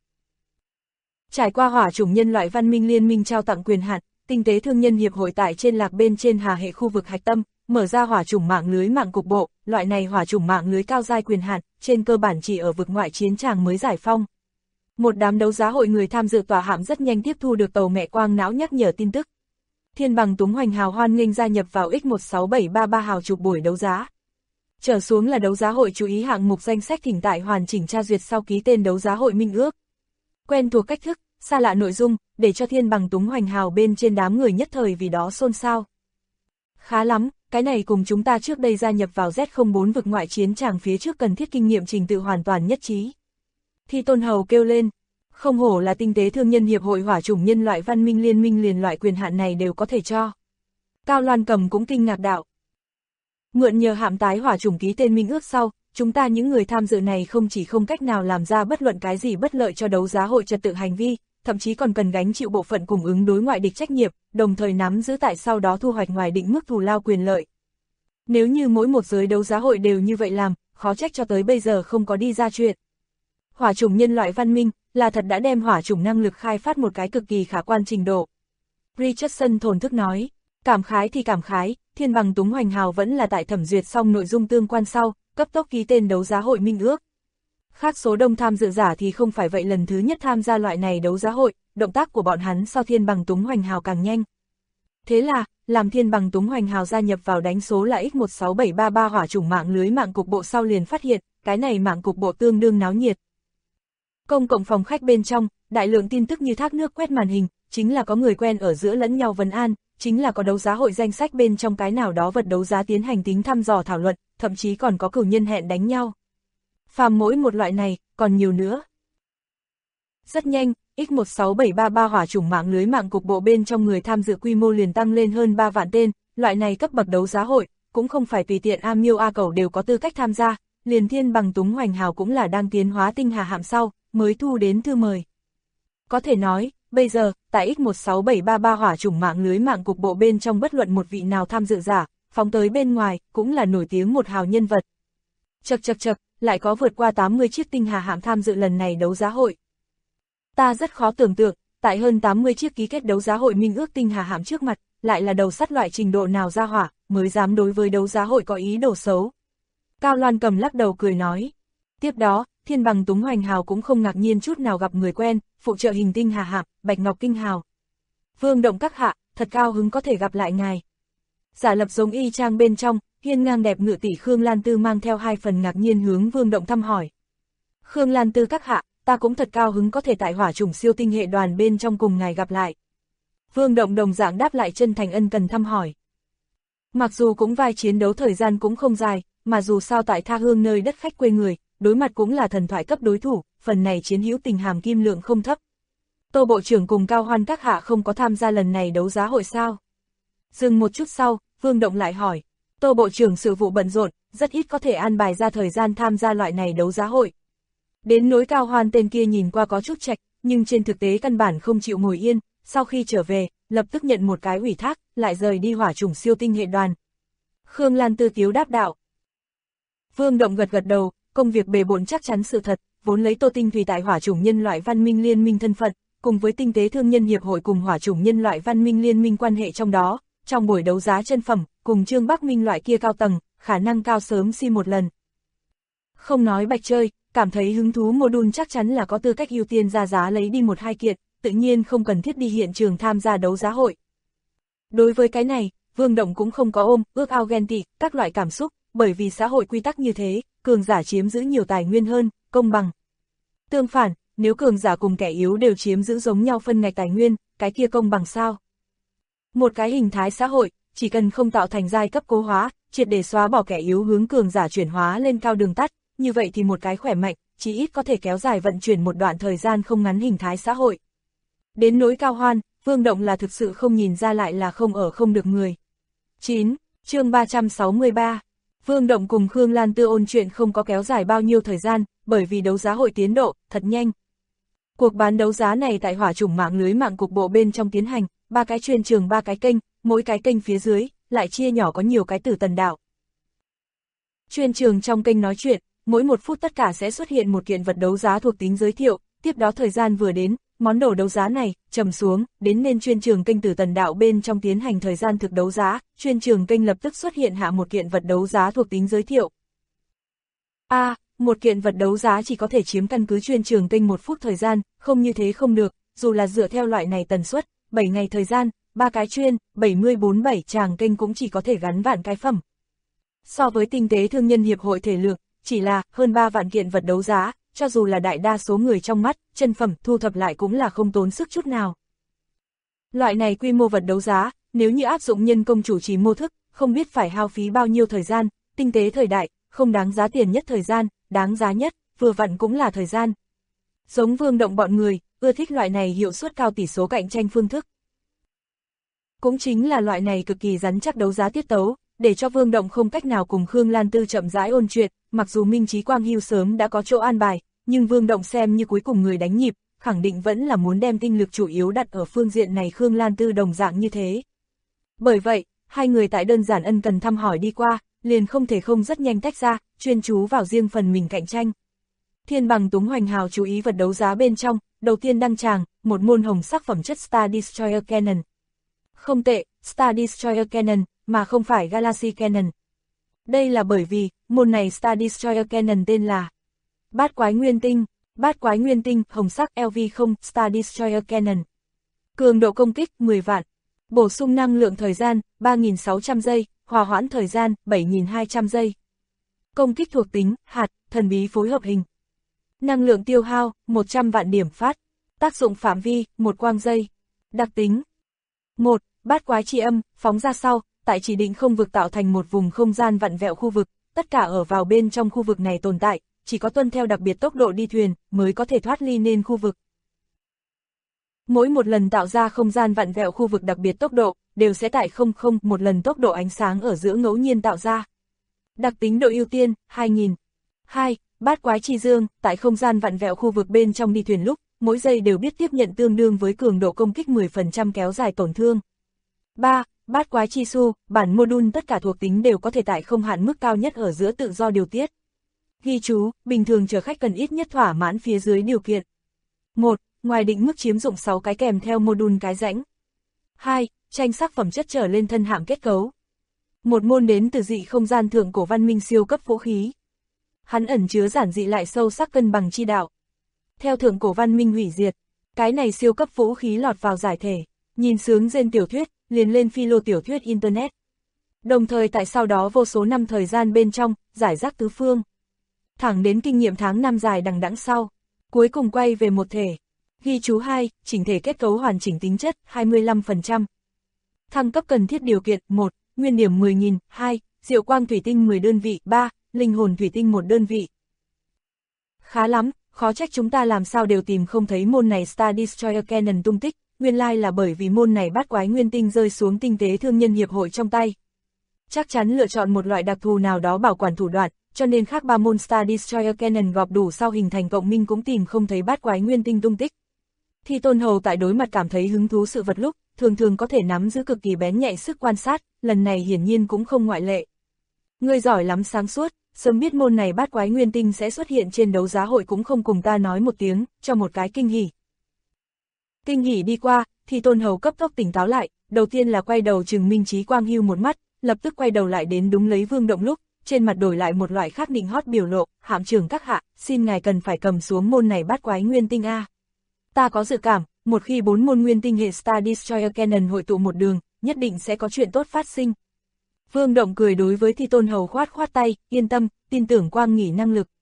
Trải qua hỏa chủng nhân loại văn minh liên minh trao tặng quyền hạn, Tinh tế Thương nhân Hiệp hội tại trên lạc bên trên Hà hệ khu vực hạch tâm, mở ra hỏa chủng mạng lưới mạng cục bộ, loại này hỏa chủng mạng lưới cao giai quyền hạn, trên cơ bản chỉ ở vực ngoại chiến tràng mới giải phong. Một đám đấu giá hội người tham dự tòa hạm rất nhanh tiếp thu được tàu mẹ quang não nhắc nhở tin tức. Thiên bằng Túng Hoành hào hoan nghênh gia nhập vào X16733 hào chục buổi đấu giá. Trở xuống là đấu giá hội chú ý hạng mục danh sách thỉnh tại hoàn chỉnh tra duyệt sau ký tên đấu giá hội minh ước. Quen thuộc cách thức, xa lạ nội dung, để cho Thiên bằng Túng Hoành hào bên trên đám người nhất thời vì đó xôn xao. Khá lắm, cái này cùng chúng ta trước đây gia nhập vào Z04 vực ngoại chiến tràng phía trước cần thiết kinh nghiệm trình tự hoàn toàn nhất trí. Thi Tôn Hầu kêu lên, không hổ là Tinh tế Thương nhân Hiệp hội hỏa chủng nhân loại văn minh liên minh liền loại quyền hạn này đều có thể cho. Cao Loan Cầm cũng kinh ngạc đạo. Mượn nhờ hạm tái hỏa chủng ký tên minh ước sau, chúng ta những người tham dự này không chỉ không cách nào làm ra bất luận cái gì bất lợi cho đấu giá hội trật tự hành vi, thậm chí còn cần gánh chịu bộ phận cung ứng đối ngoại địch trách nhiệm, đồng thời nắm giữ tại sau đó thu hoạch ngoài định mức thù lao quyền lợi. Nếu như mỗi một giới đấu giá hội đều như vậy làm, khó trách cho tới bây giờ không có đi ra chuyện. Hỏa chủng nhân loại văn minh là thật đã đem hỏa chủng năng lực khai phát một cái cực kỳ khả quan trình độ. Richardson thổn thức nói, cảm khái thì cảm khái, Thiên bằng Túng Hoành hào vẫn là tại thẩm duyệt xong nội dung tương quan sau, cấp tốc ký tên đấu giá hội minh ước. Khác số đông tham dự giả thì không phải vậy, lần thứ nhất tham gia loại này đấu giá hội, động tác của bọn hắn so Thiên bằng Túng Hoành hào càng nhanh. Thế là, làm Thiên bằng Túng Hoành hào gia nhập vào đánh số là X16733 hỏa chủng mạng lưới mạng cục bộ sau liền phát hiện, cái này mạng cục bộ tương đương náo nhiệt. Công cộng phòng khách bên trong, đại lượng tin tức như thác nước quét màn hình, chính là có người quen ở giữa lẫn nhau vấn an, chính là có đấu giá hội danh sách bên trong cái nào đó vật đấu giá tiến hành tính thăm dò thảo luận, thậm chí còn có cửu nhân hẹn đánh nhau. Phàm mỗi một loại này, còn nhiều nữa. Rất nhanh, X16733 hỏa chủng mạng lưới mạng cục bộ bên trong người tham dự quy mô liền tăng lên hơn 3 vạn tên, loại này cấp bậc đấu giá hội, cũng không phải tùy tiện A Miêu A Cẩu đều có tư cách tham gia, liền Thiên bằng Túng Hoành hào cũng là đang tiến hóa tinh hà hạm sau, mới thu đến thư mời. Có thể nói, bây giờ, tại X16733 hỏa chủng mạng lưới mạng cục bộ bên trong bất luận một vị nào tham dự giả, phóng tới bên ngoài, cũng là nổi tiếng một hào nhân vật. Chậc, lại có vượt qua 80 chiếc tinh hà hạm tham dự lần này đấu giá hội. Ta rất khó tưởng tượng, tại hơn 80 chiếc ký kết đấu giá hội minh ước tinh hà hạm trước mặt, lại là đầu sắt loại trình độ nào ra hỏa, mới dám đối với đấu giá hội có ý đồ xấu. Cao Loan Cầm lắc đầu cười nói. Tiếp đó, Thiên bằng Túng Hoành hào cũng không ngạc nhiên chút nào gặp người quen, phụ trợ hình tinh hà hạm, Bạch Ngọc Kinh hào. Vương Động các hạ, thật cao hứng có thể gặp lại ngài. Giả lập giống y chang bên trong, hiên ngang đẹp ngự tỷ Khương Lan Tư mang theo 2 phần ngạc nhiên hướng Vương Động thăm hỏi. Khương Lan Tư các hạ, ta cũng thật cao hứng có thể tại hỏa chủng siêu tinh hệ đoàn bên trong cùng ngài gặp lại. Vương Động đồng dạng đáp lại chân thành ân cần thăm hỏi. Mặc dù cũng vai chiến đấu thời gian cũng không dài, mà dù sao tại tha hương nơi đất khách quê người, đối mặt cũng là thần thoại cấp đối thủ, phần này chiến hữu tình hàm kim lượng không thấp. Tô Bộ trưởng cùng Cao Hoan các hạ không có tham gia lần này đấu giá hội sao? Dừng một chút sau, Vương Động lại hỏi. Tô Bộ trưởng sự vụ bận rộn, rất ít có thể an bài ra thời gian tham gia loại này đấu giá hội. Đến nỗi Cao Hoan tên kia nhìn qua có chút chạch, nhưng trên thực tế căn bản không chịu ngồi yên, sau khi trở về, lập tức nhận một cái ủy thác, lại rời đi hỏa chủng siêu tinh hệ đoàn. Khương Lan Tư tiếu đáp đạo. Vương Động gật gật đầu, công việc bề bộn chắc chắn sự thật, vốn lấy Tô Tinh Thủy tại hỏa chủng nhân loại văn minh liên minh thân phận, cùng với Tinh tế Thương nhân Hiệp hội cùng hỏa chủng nhân loại văn minh liên minh quan hệ trong đó, trong buổi đấu giá chân phẩm, cùng Trương Bắc Minh loại kia cao tầng, khả năng cao sớm xin một lần. Không nói bạch chơi, cảm thấy hứng thú module chắc chắn là có tư cách ưu tiên ra giá lấy đi 1-2 kiện, tự nhiên không cần thiết đi hiện trường tham gia đấu giá hội. Đối với cái này, Vương Động cũng không có ôm, ước ao ghen tị, các loại cảm xúc, bởi vì xã hội quy tắc như thế, cường giả chiếm giữ nhiều tài nguyên hơn, công bằng. Tương phản, nếu cường giả cùng kẻ yếu đều chiếm giữ giống nhau phân ngạch tài nguyên, cái kia công bằng sao? Một cái hình thái xã hội, chỉ cần không tạo thành giai cấp cố hóa, triệt để xóa bỏ kẻ yếu hướng cường giả chuyển hóa lên cao đường tắt, như vậy thì một cái khỏe mạnh, chỉ ít có thể kéo dài vận chuyển một đoạn thời gian không ngắn hình thái xã hội. Đến nỗi Cao Hoan, Vương Động là thực sự không nhìn ra lại là không ở không được người. 9. Chương 363. Vương Động cùng Khương Lan Tư ôn chuyện không có kéo dài bao nhiêu thời gian, bởi vì đấu giá hội tiến độ thật nhanh. Cuộc bán đấu giá này tại hỏa chủng mạng lưới mạng cục bộ bên trong tiến hành, 3 cái chuyên trường 3 cái kênh, mỗi cái kênh phía dưới, lại chia nhỏ có nhiều cái tử tần đạo. Chuyên trường trong kênh nói chuyện, mỗi 1 phút tất cả sẽ xuất hiện một kiện vật đấu giá thuộc tính giới thiệu, tiếp đó thời gian vừa đến, món đồ đấu giá này, trầm xuống, đến nên chuyên trường kênh tử tần đạo bên trong tiến hành thời gian thực đấu giá, chuyên trường kênh lập tức xuất hiện hạ một kiện vật đấu giá thuộc tính giới thiệu. Một kiện vật đấu giá chỉ có thể chiếm căn cứ chuyên trường kênh 1 phút thời gian, không như thế không được, dù là dựa theo loại này tần suất, 7 ngày thời gian, 3 cái chuyên, 74-7 tràng kênh cũng chỉ có thể gắn vạn cái phẩm. So với tinh tế thương nhân hiệp hội thể lượng, chỉ là hơn 3 vạn kiện vật đấu giá, cho dù là đại đa số người trong mắt, chân phẩm thu thập lại cũng là không tốn sức chút nào. Loại này quy mô vật đấu giá, nếu như áp dụng nhân công chủ trì mô thức, không biết phải hao phí bao nhiêu thời gian, tinh tế thời đại, không đáng giá tiền nhất thời gian, đáng giá nhất, vừa vặn cũng là thời gian. Giống Vương Động bọn người, ưa thích loại này hiệu suất cao tỷ số cạnh tranh phương thức. Cũng chính là loại này cực kỳ rắn chắc đấu giá tiết tấu, để cho Vương Động không cách nào cùng Khương Lan Tư chậm rãi ôn chuyện, mặc dù Minh Chí Quang Hưu sớm đã có chỗ an bài, nhưng Vương Động xem như cuối cùng người đánh nhịp, khẳng định vẫn là muốn đem tinh lực chủ yếu đặt ở phương diện này Khương Lan Tư đồng dạng như thế. Bởi vậy, hai người tại đơn giản ân cần thăm hỏi đi qua, liền không thể không rất nhanh tách ra, chuyên chú vào riêng phần mình cạnh tranh. Thiên Bằng Túng Hoành Hào chú ý vật đấu giá bên trong, đầu tiên đăng tràng, một môn hồng sắc phẩm chất Star Destroyer Cannon. Không tệ, Star Destroyer Cannon, mà không phải Galaxy Cannon. Đây là bởi vì, môn này Star Destroyer Cannon tên là Bát Quái Nguyên Tinh, hồng sắc LV0 Star Destroyer Cannon. Cường độ công kích 10 vạn, bổ sung năng lượng thời gian 3.600 giây, hòa hoãn thời gian 7.200 giây. Công kích thuộc tính, hạt, thần bí phối hợp hình. Năng lượng tiêu hao, 100 vạn điểm phát. Tác dụng phạm vi, 1 quang giây. Đặc tính 1. Bát quái chi âm, phóng ra sau, tại chỉ định không vực tạo thành một vùng không gian vặn vẹo khu vực, tất cả ở vào bên trong khu vực này tồn tại, chỉ có tuân theo đặc biệt tốc độ đi thuyền, mới có thể thoát ly nên khu vực. Mỗi một lần tạo ra không gian vặn vẹo khu vực đặc biệt tốc độ, đều sẽ tại 1 lần tốc độ ánh sáng ở giữa ngẫu nhiên tạo ra. Đặc tính độ ưu tiên, 2000. 2. Bát quái chi dương, tại không gian vặn vẹo khu vực bên trong đi thuyền lúc, mỗi giây đều biết tiếp nhận tương đương với cường độ công kích 10% kéo dài tổn thương. 3. Bát quái chi su, bản module tất cả thuộc tính đều có thể tại không hạn mức cao nhất ở giữa tự do điều tiết. Ghi chú, bình thường chở khách cần ít nhất thỏa mãn phía dưới điều kiện. 1. Ngoài định mức chiếm dụng 6 cái kèm theo module cái rãnh. 2. Tranh sắc phẩm chất trở lên thân hạm kết cấu. Một môn đến từ dị không gian thượng cổ văn minh siêu cấp vũ khí. Hắn ẩn chứa giản dị lại sâu sắc cân bằng chi đạo. Theo thượng cổ văn minh hủy diệt, cái này siêu cấp vũ khí lọt vào giải thể, nhìn sướng trên tiểu thuyết, liền lên philo tiểu thuyết Internet. Đồng thời tại sau đó vô số năm thời gian bên trong, giải rác tứ phương. Thẳng đến kinh nghiệm tháng năm dài đằng đẵng sau, cuối cùng quay về một thể. Ghi chú 2, chỉnh thể kết cấu hoàn chỉnh tính chất, 25%. Thăng cấp cần thiết điều kiện, 1, nguyên điểm 10.000, 2, diệu quang thủy tinh 10 đơn vị, 3, linh hồn thủy tinh 1 đơn vị. Khá lắm, khó trách chúng ta làm sao đều tìm không thấy môn này Star Destroyer Cannon tung tích, nguyên lai là bởi vì môn này bát quái nguyên tinh rơi xuống tinh tế thương nhân hiệp hội trong tay. Chắc chắn lựa chọn một loại đặc thù nào đó bảo quản thủ đoạn, cho nên khác 3 môn Star Destroyer Cannon gộp đủ sau hình thành cộng minh cũng tìm không thấy bát quái nguyên tinh tung tích. Thi Tôn Hầu tại đối mặt cảm thấy hứng thú sự vật lúc, thường có thể nắm giữ cực kỳ bén nhạy sức quan sát, lần này hiển nhiên cũng không ngoại lệ. Ngươi giỏi lắm sáng suốt, sớm biết môn này bát quái nguyên tinh sẽ xuất hiện trên đấu giá hội cũng không cùng ta nói một tiếng, cho một cái kinh hỉ. Kinh hỉ đi qua, Thi Tôn Hầu cấp tốc tỉnh táo lại, đầu tiên là quay đầu trừng Minh Chí Quang Hưu một mắt, lập tức quay đầu lại đến đúng lấy Vương Động lúc, trên mặt đổi lại một loại khác định hót biểu lộ, hạm trưởng các hạ, xin ngài cần phải cầm xuống môn này bát quái nguyên tinh a. Ta có dự cảm, một khi 4 môn nguyên tinh hệ Star Destroyer Cannon hội tụ một đường, nhất định sẽ có chuyện tốt phát sinh. Vương Động cười đối với Thi Tôn Hầu khoát tay, yên tâm, tin tưởng Quang nghỉ năng lực.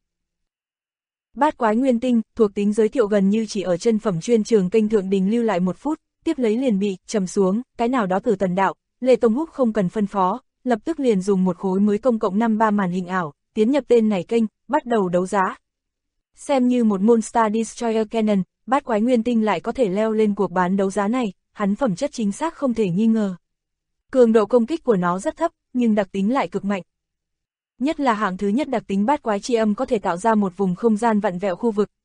Bát quái nguyên tinh, thuộc tính giới thiệu gần như chỉ ở chân phẩm chuyên trường kênh thượng đình lưu lại 1 phút, tiếp lấy liền bị trầm xuống, cái nào đó từ tần đạo, Lê Tông Húc không cần phân phó, lập tức liền dùng một khối mới công cộng 53 màn hình ảo, tiến nhập tên này kênh, bắt đầu đấu giá. Xem như một môn Star Destroyer Cannon, bát quái nguyên tinh lại có thể leo lên cuộc bán đấu giá này, hắn phẩm chất chính xác không thể nghi ngờ. Cường độ công kích của nó rất thấp, nhưng đặc tính lại cực mạnh. Nhất là hạng thứ nhất đặc tính bát quái chi âm có thể tạo ra một vùng không gian vặn vẹo khu vực,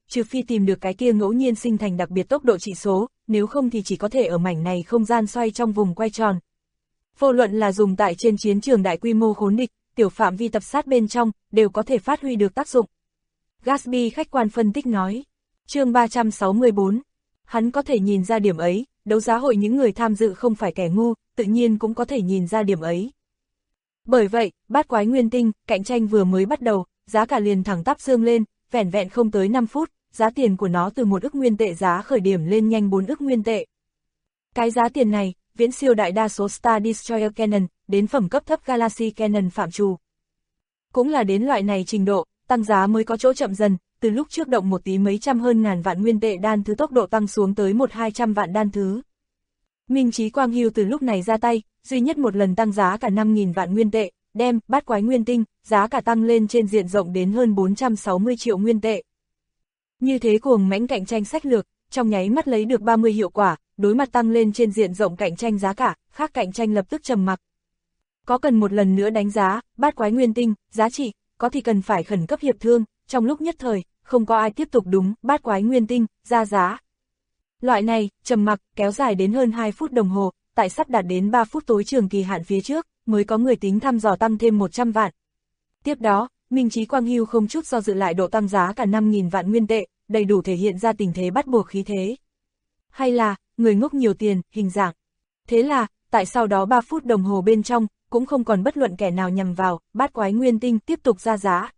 trừ phi tìm được cái kia ngẫu nhiên sinh thành đặc biệt tốc độ trị số, nếu không thì chỉ có thể ở mảnh này không gian xoay trong vùng quay tròn. Vô luận là dùng tại trên chiến trường đại quy mô khốn địch, tiểu phạm vi tập sát bên trong, đều có thể phát huy được tác dụng. Gatsby khách quan phân tích nói. Chương 364. Hắn có thể nhìn ra điểm ấy, đấu giá hội những người tham dự không phải kẻ ngu, tự nhiên cũng có thể nhìn ra điểm ấy. Bởi vậy, bát quái nguyên tinh, cạnh tranh vừa mới bắt đầu, giá cả liền thẳng tắp dương lên, vẻn vẹn không tới 5 phút, giá tiền của nó từ 1 ức nguyên tệ giá khởi điểm lên nhanh 4 ức nguyên tệ. Cái giá tiền này, viễn siêu đại đa số Star Destroyer Cannon, đến phẩm cấp thấp Galaxy Cannon phạm trù. Cũng là đến loại này trình độ, tăng giá mới có chỗ chậm dần, từ lúc trước động một tí mấy trăm hơn ngàn vạn nguyên tệ đan thứ tốc độ tăng xuống tới 1-200 vạn đan thứ. Minh Chí Quang Hưu từ lúc này ra tay, duy nhất một lần tăng giá cả 5.000 vạn nguyên tệ, đem bát quái nguyên tinh, giá cả tăng lên trên diện rộng đến hơn 460 triệu nguyên tệ. Như thế cuồng mãnh cạnh tranh sách lược, trong nháy mắt lấy được 30 hiệu quả, đối mặt tăng lên trên diện rộng cạnh tranh giá cả, khác cạnh tranh lập tức trầm mặc. Có cần một lần nữa đánh giá, bát quái nguyên tinh, giá trị, có thì cần phải khẩn cấp hiệp thương, trong lúc nhất thời, không có ai tiếp tục đúng bát quái nguyên tinh, ra giá. Loại này, trầm mặc, kéo dài đến hơn 2 phút đồng hồ, tại sắp đạt đến 3 phút tối trường kỳ hạn phía trước, mới có người tính thăm dò tăng thêm 100 vạn. Tiếp đó, Minh Chí Quang Hưu không chút do dự lại độ tăng giá cả 5.000 vạn nguyên tệ, đầy đủ thể hiện ra tình thế bắt buộc khí thế. Hay là, người ngốc nhiều tiền, hình dạng. Thế là, tại sau đó 3 phút đồng hồ bên trong, cũng không còn bất luận kẻ nào nhằm vào, bát quái nguyên tinh tiếp tục ra giá.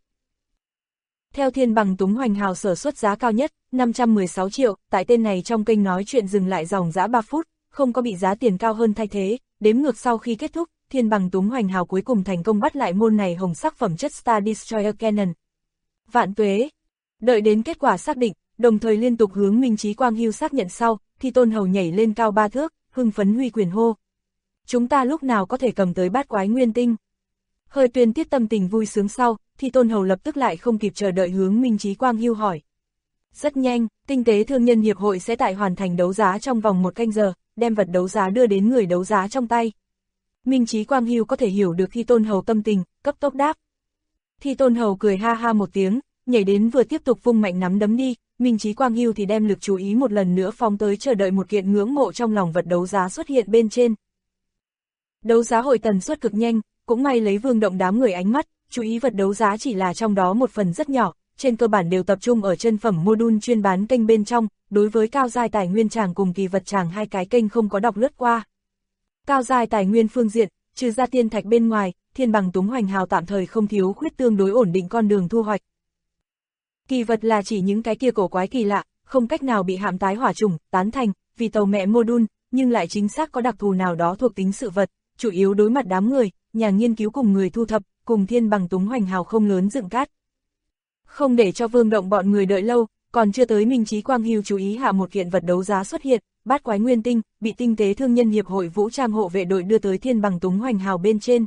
Theo Thiên Bằng Túng Hoành Hào sở xuất giá cao nhất, 516 triệu, tại tên này trong kênh nói chuyện dừng lại dòng giá 3 phút, không có bị giá tiền cao hơn thay thế, đếm ngược sau khi kết thúc, Thiên Bằng Túng Hoành Hào cuối cùng thành công bắt lại môn này hồng sắc phẩm chất Star Destroyer Cannon. Vạn tuế! Đợi đến kết quả xác định, đồng thời liên tục hướng Minh Chí Quang Hưu xác nhận sau, thì Tôn Hầu nhảy lên cao 3 thước, hưng phấn huy quyền hô. Chúng ta lúc nào có thể cầm tới bát quái nguyên tinh? Hơi tuyên tiết tâm tình vui sướng sau, thì Tôn Hầu lập tức lại không kịp chờ đợi hướng Minh Chí Quang Hưu hỏi. Rất nhanh, Tinh tế Thương nhân Hiệp hội sẽ tại hoàn thành đấu giá trong vòng 1 canh giờ, đem vật đấu giá đưa đến người đấu giá trong tay. Minh Chí Quang Hưu có thể hiểu được Thi Tôn Hầu tâm tình, cấp tốc đáp. Thi Tôn Hầu cười ha ha một tiếng, nhảy đến vừa tiếp tục vung mạnh nắm đấm đi, Minh Chí Quang Hưu thì đem lực chú ý một lần nữa phóng tới chờ đợi một kiện ngưỡng mộ trong lòng vật đấu giá xuất hiện bên trên. Đấu giá hội tần suất cực nhanh, cũng may lấy Vương Động đám người ánh mắt, chú ý vật đấu giá chỉ là trong đó một phần rất nhỏ, trên cơ bản đều tập trung ở chân phẩm module chuyên bán kênh bên trong, đối với cao giai tài nguyên tràng cùng kỳ vật tràng hai cái kênh không có đọc lướt qua. Cao giai tài nguyên phương diện, trừ ra tiên thạch bên ngoài, Thiên Bằng Túng Hoành Hào tạm thời không thiếu khuyết tương đối ổn định con đường thu hoạch. Kỳ vật là chỉ những cái kia cổ quái kỳ lạ, không cách nào bị hạm tái hỏa chủng, tán thành, vì tàu mẹ module, nhưng lại chính xác có đặc thù nào đó thuộc tính sự vật, chủ yếu đối mặt đám người, nhà nghiên cứu cùng người thu thập, cùng Thiên Bằng Túng Hoành Hào không lớn dựng cát. Không để cho Vương Động bọn người đợi lâu, còn chưa tới Minh Chí Quang Hưu chú ý hạ một kiện vật đấu giá xuất hiện, bát quái nguyên tinh, bị Tinh tế Thương nhân Hiệp hội vũ trang hộ vệ đội đưa tới Thiên Bằng Túng Hoành Hào bên trên.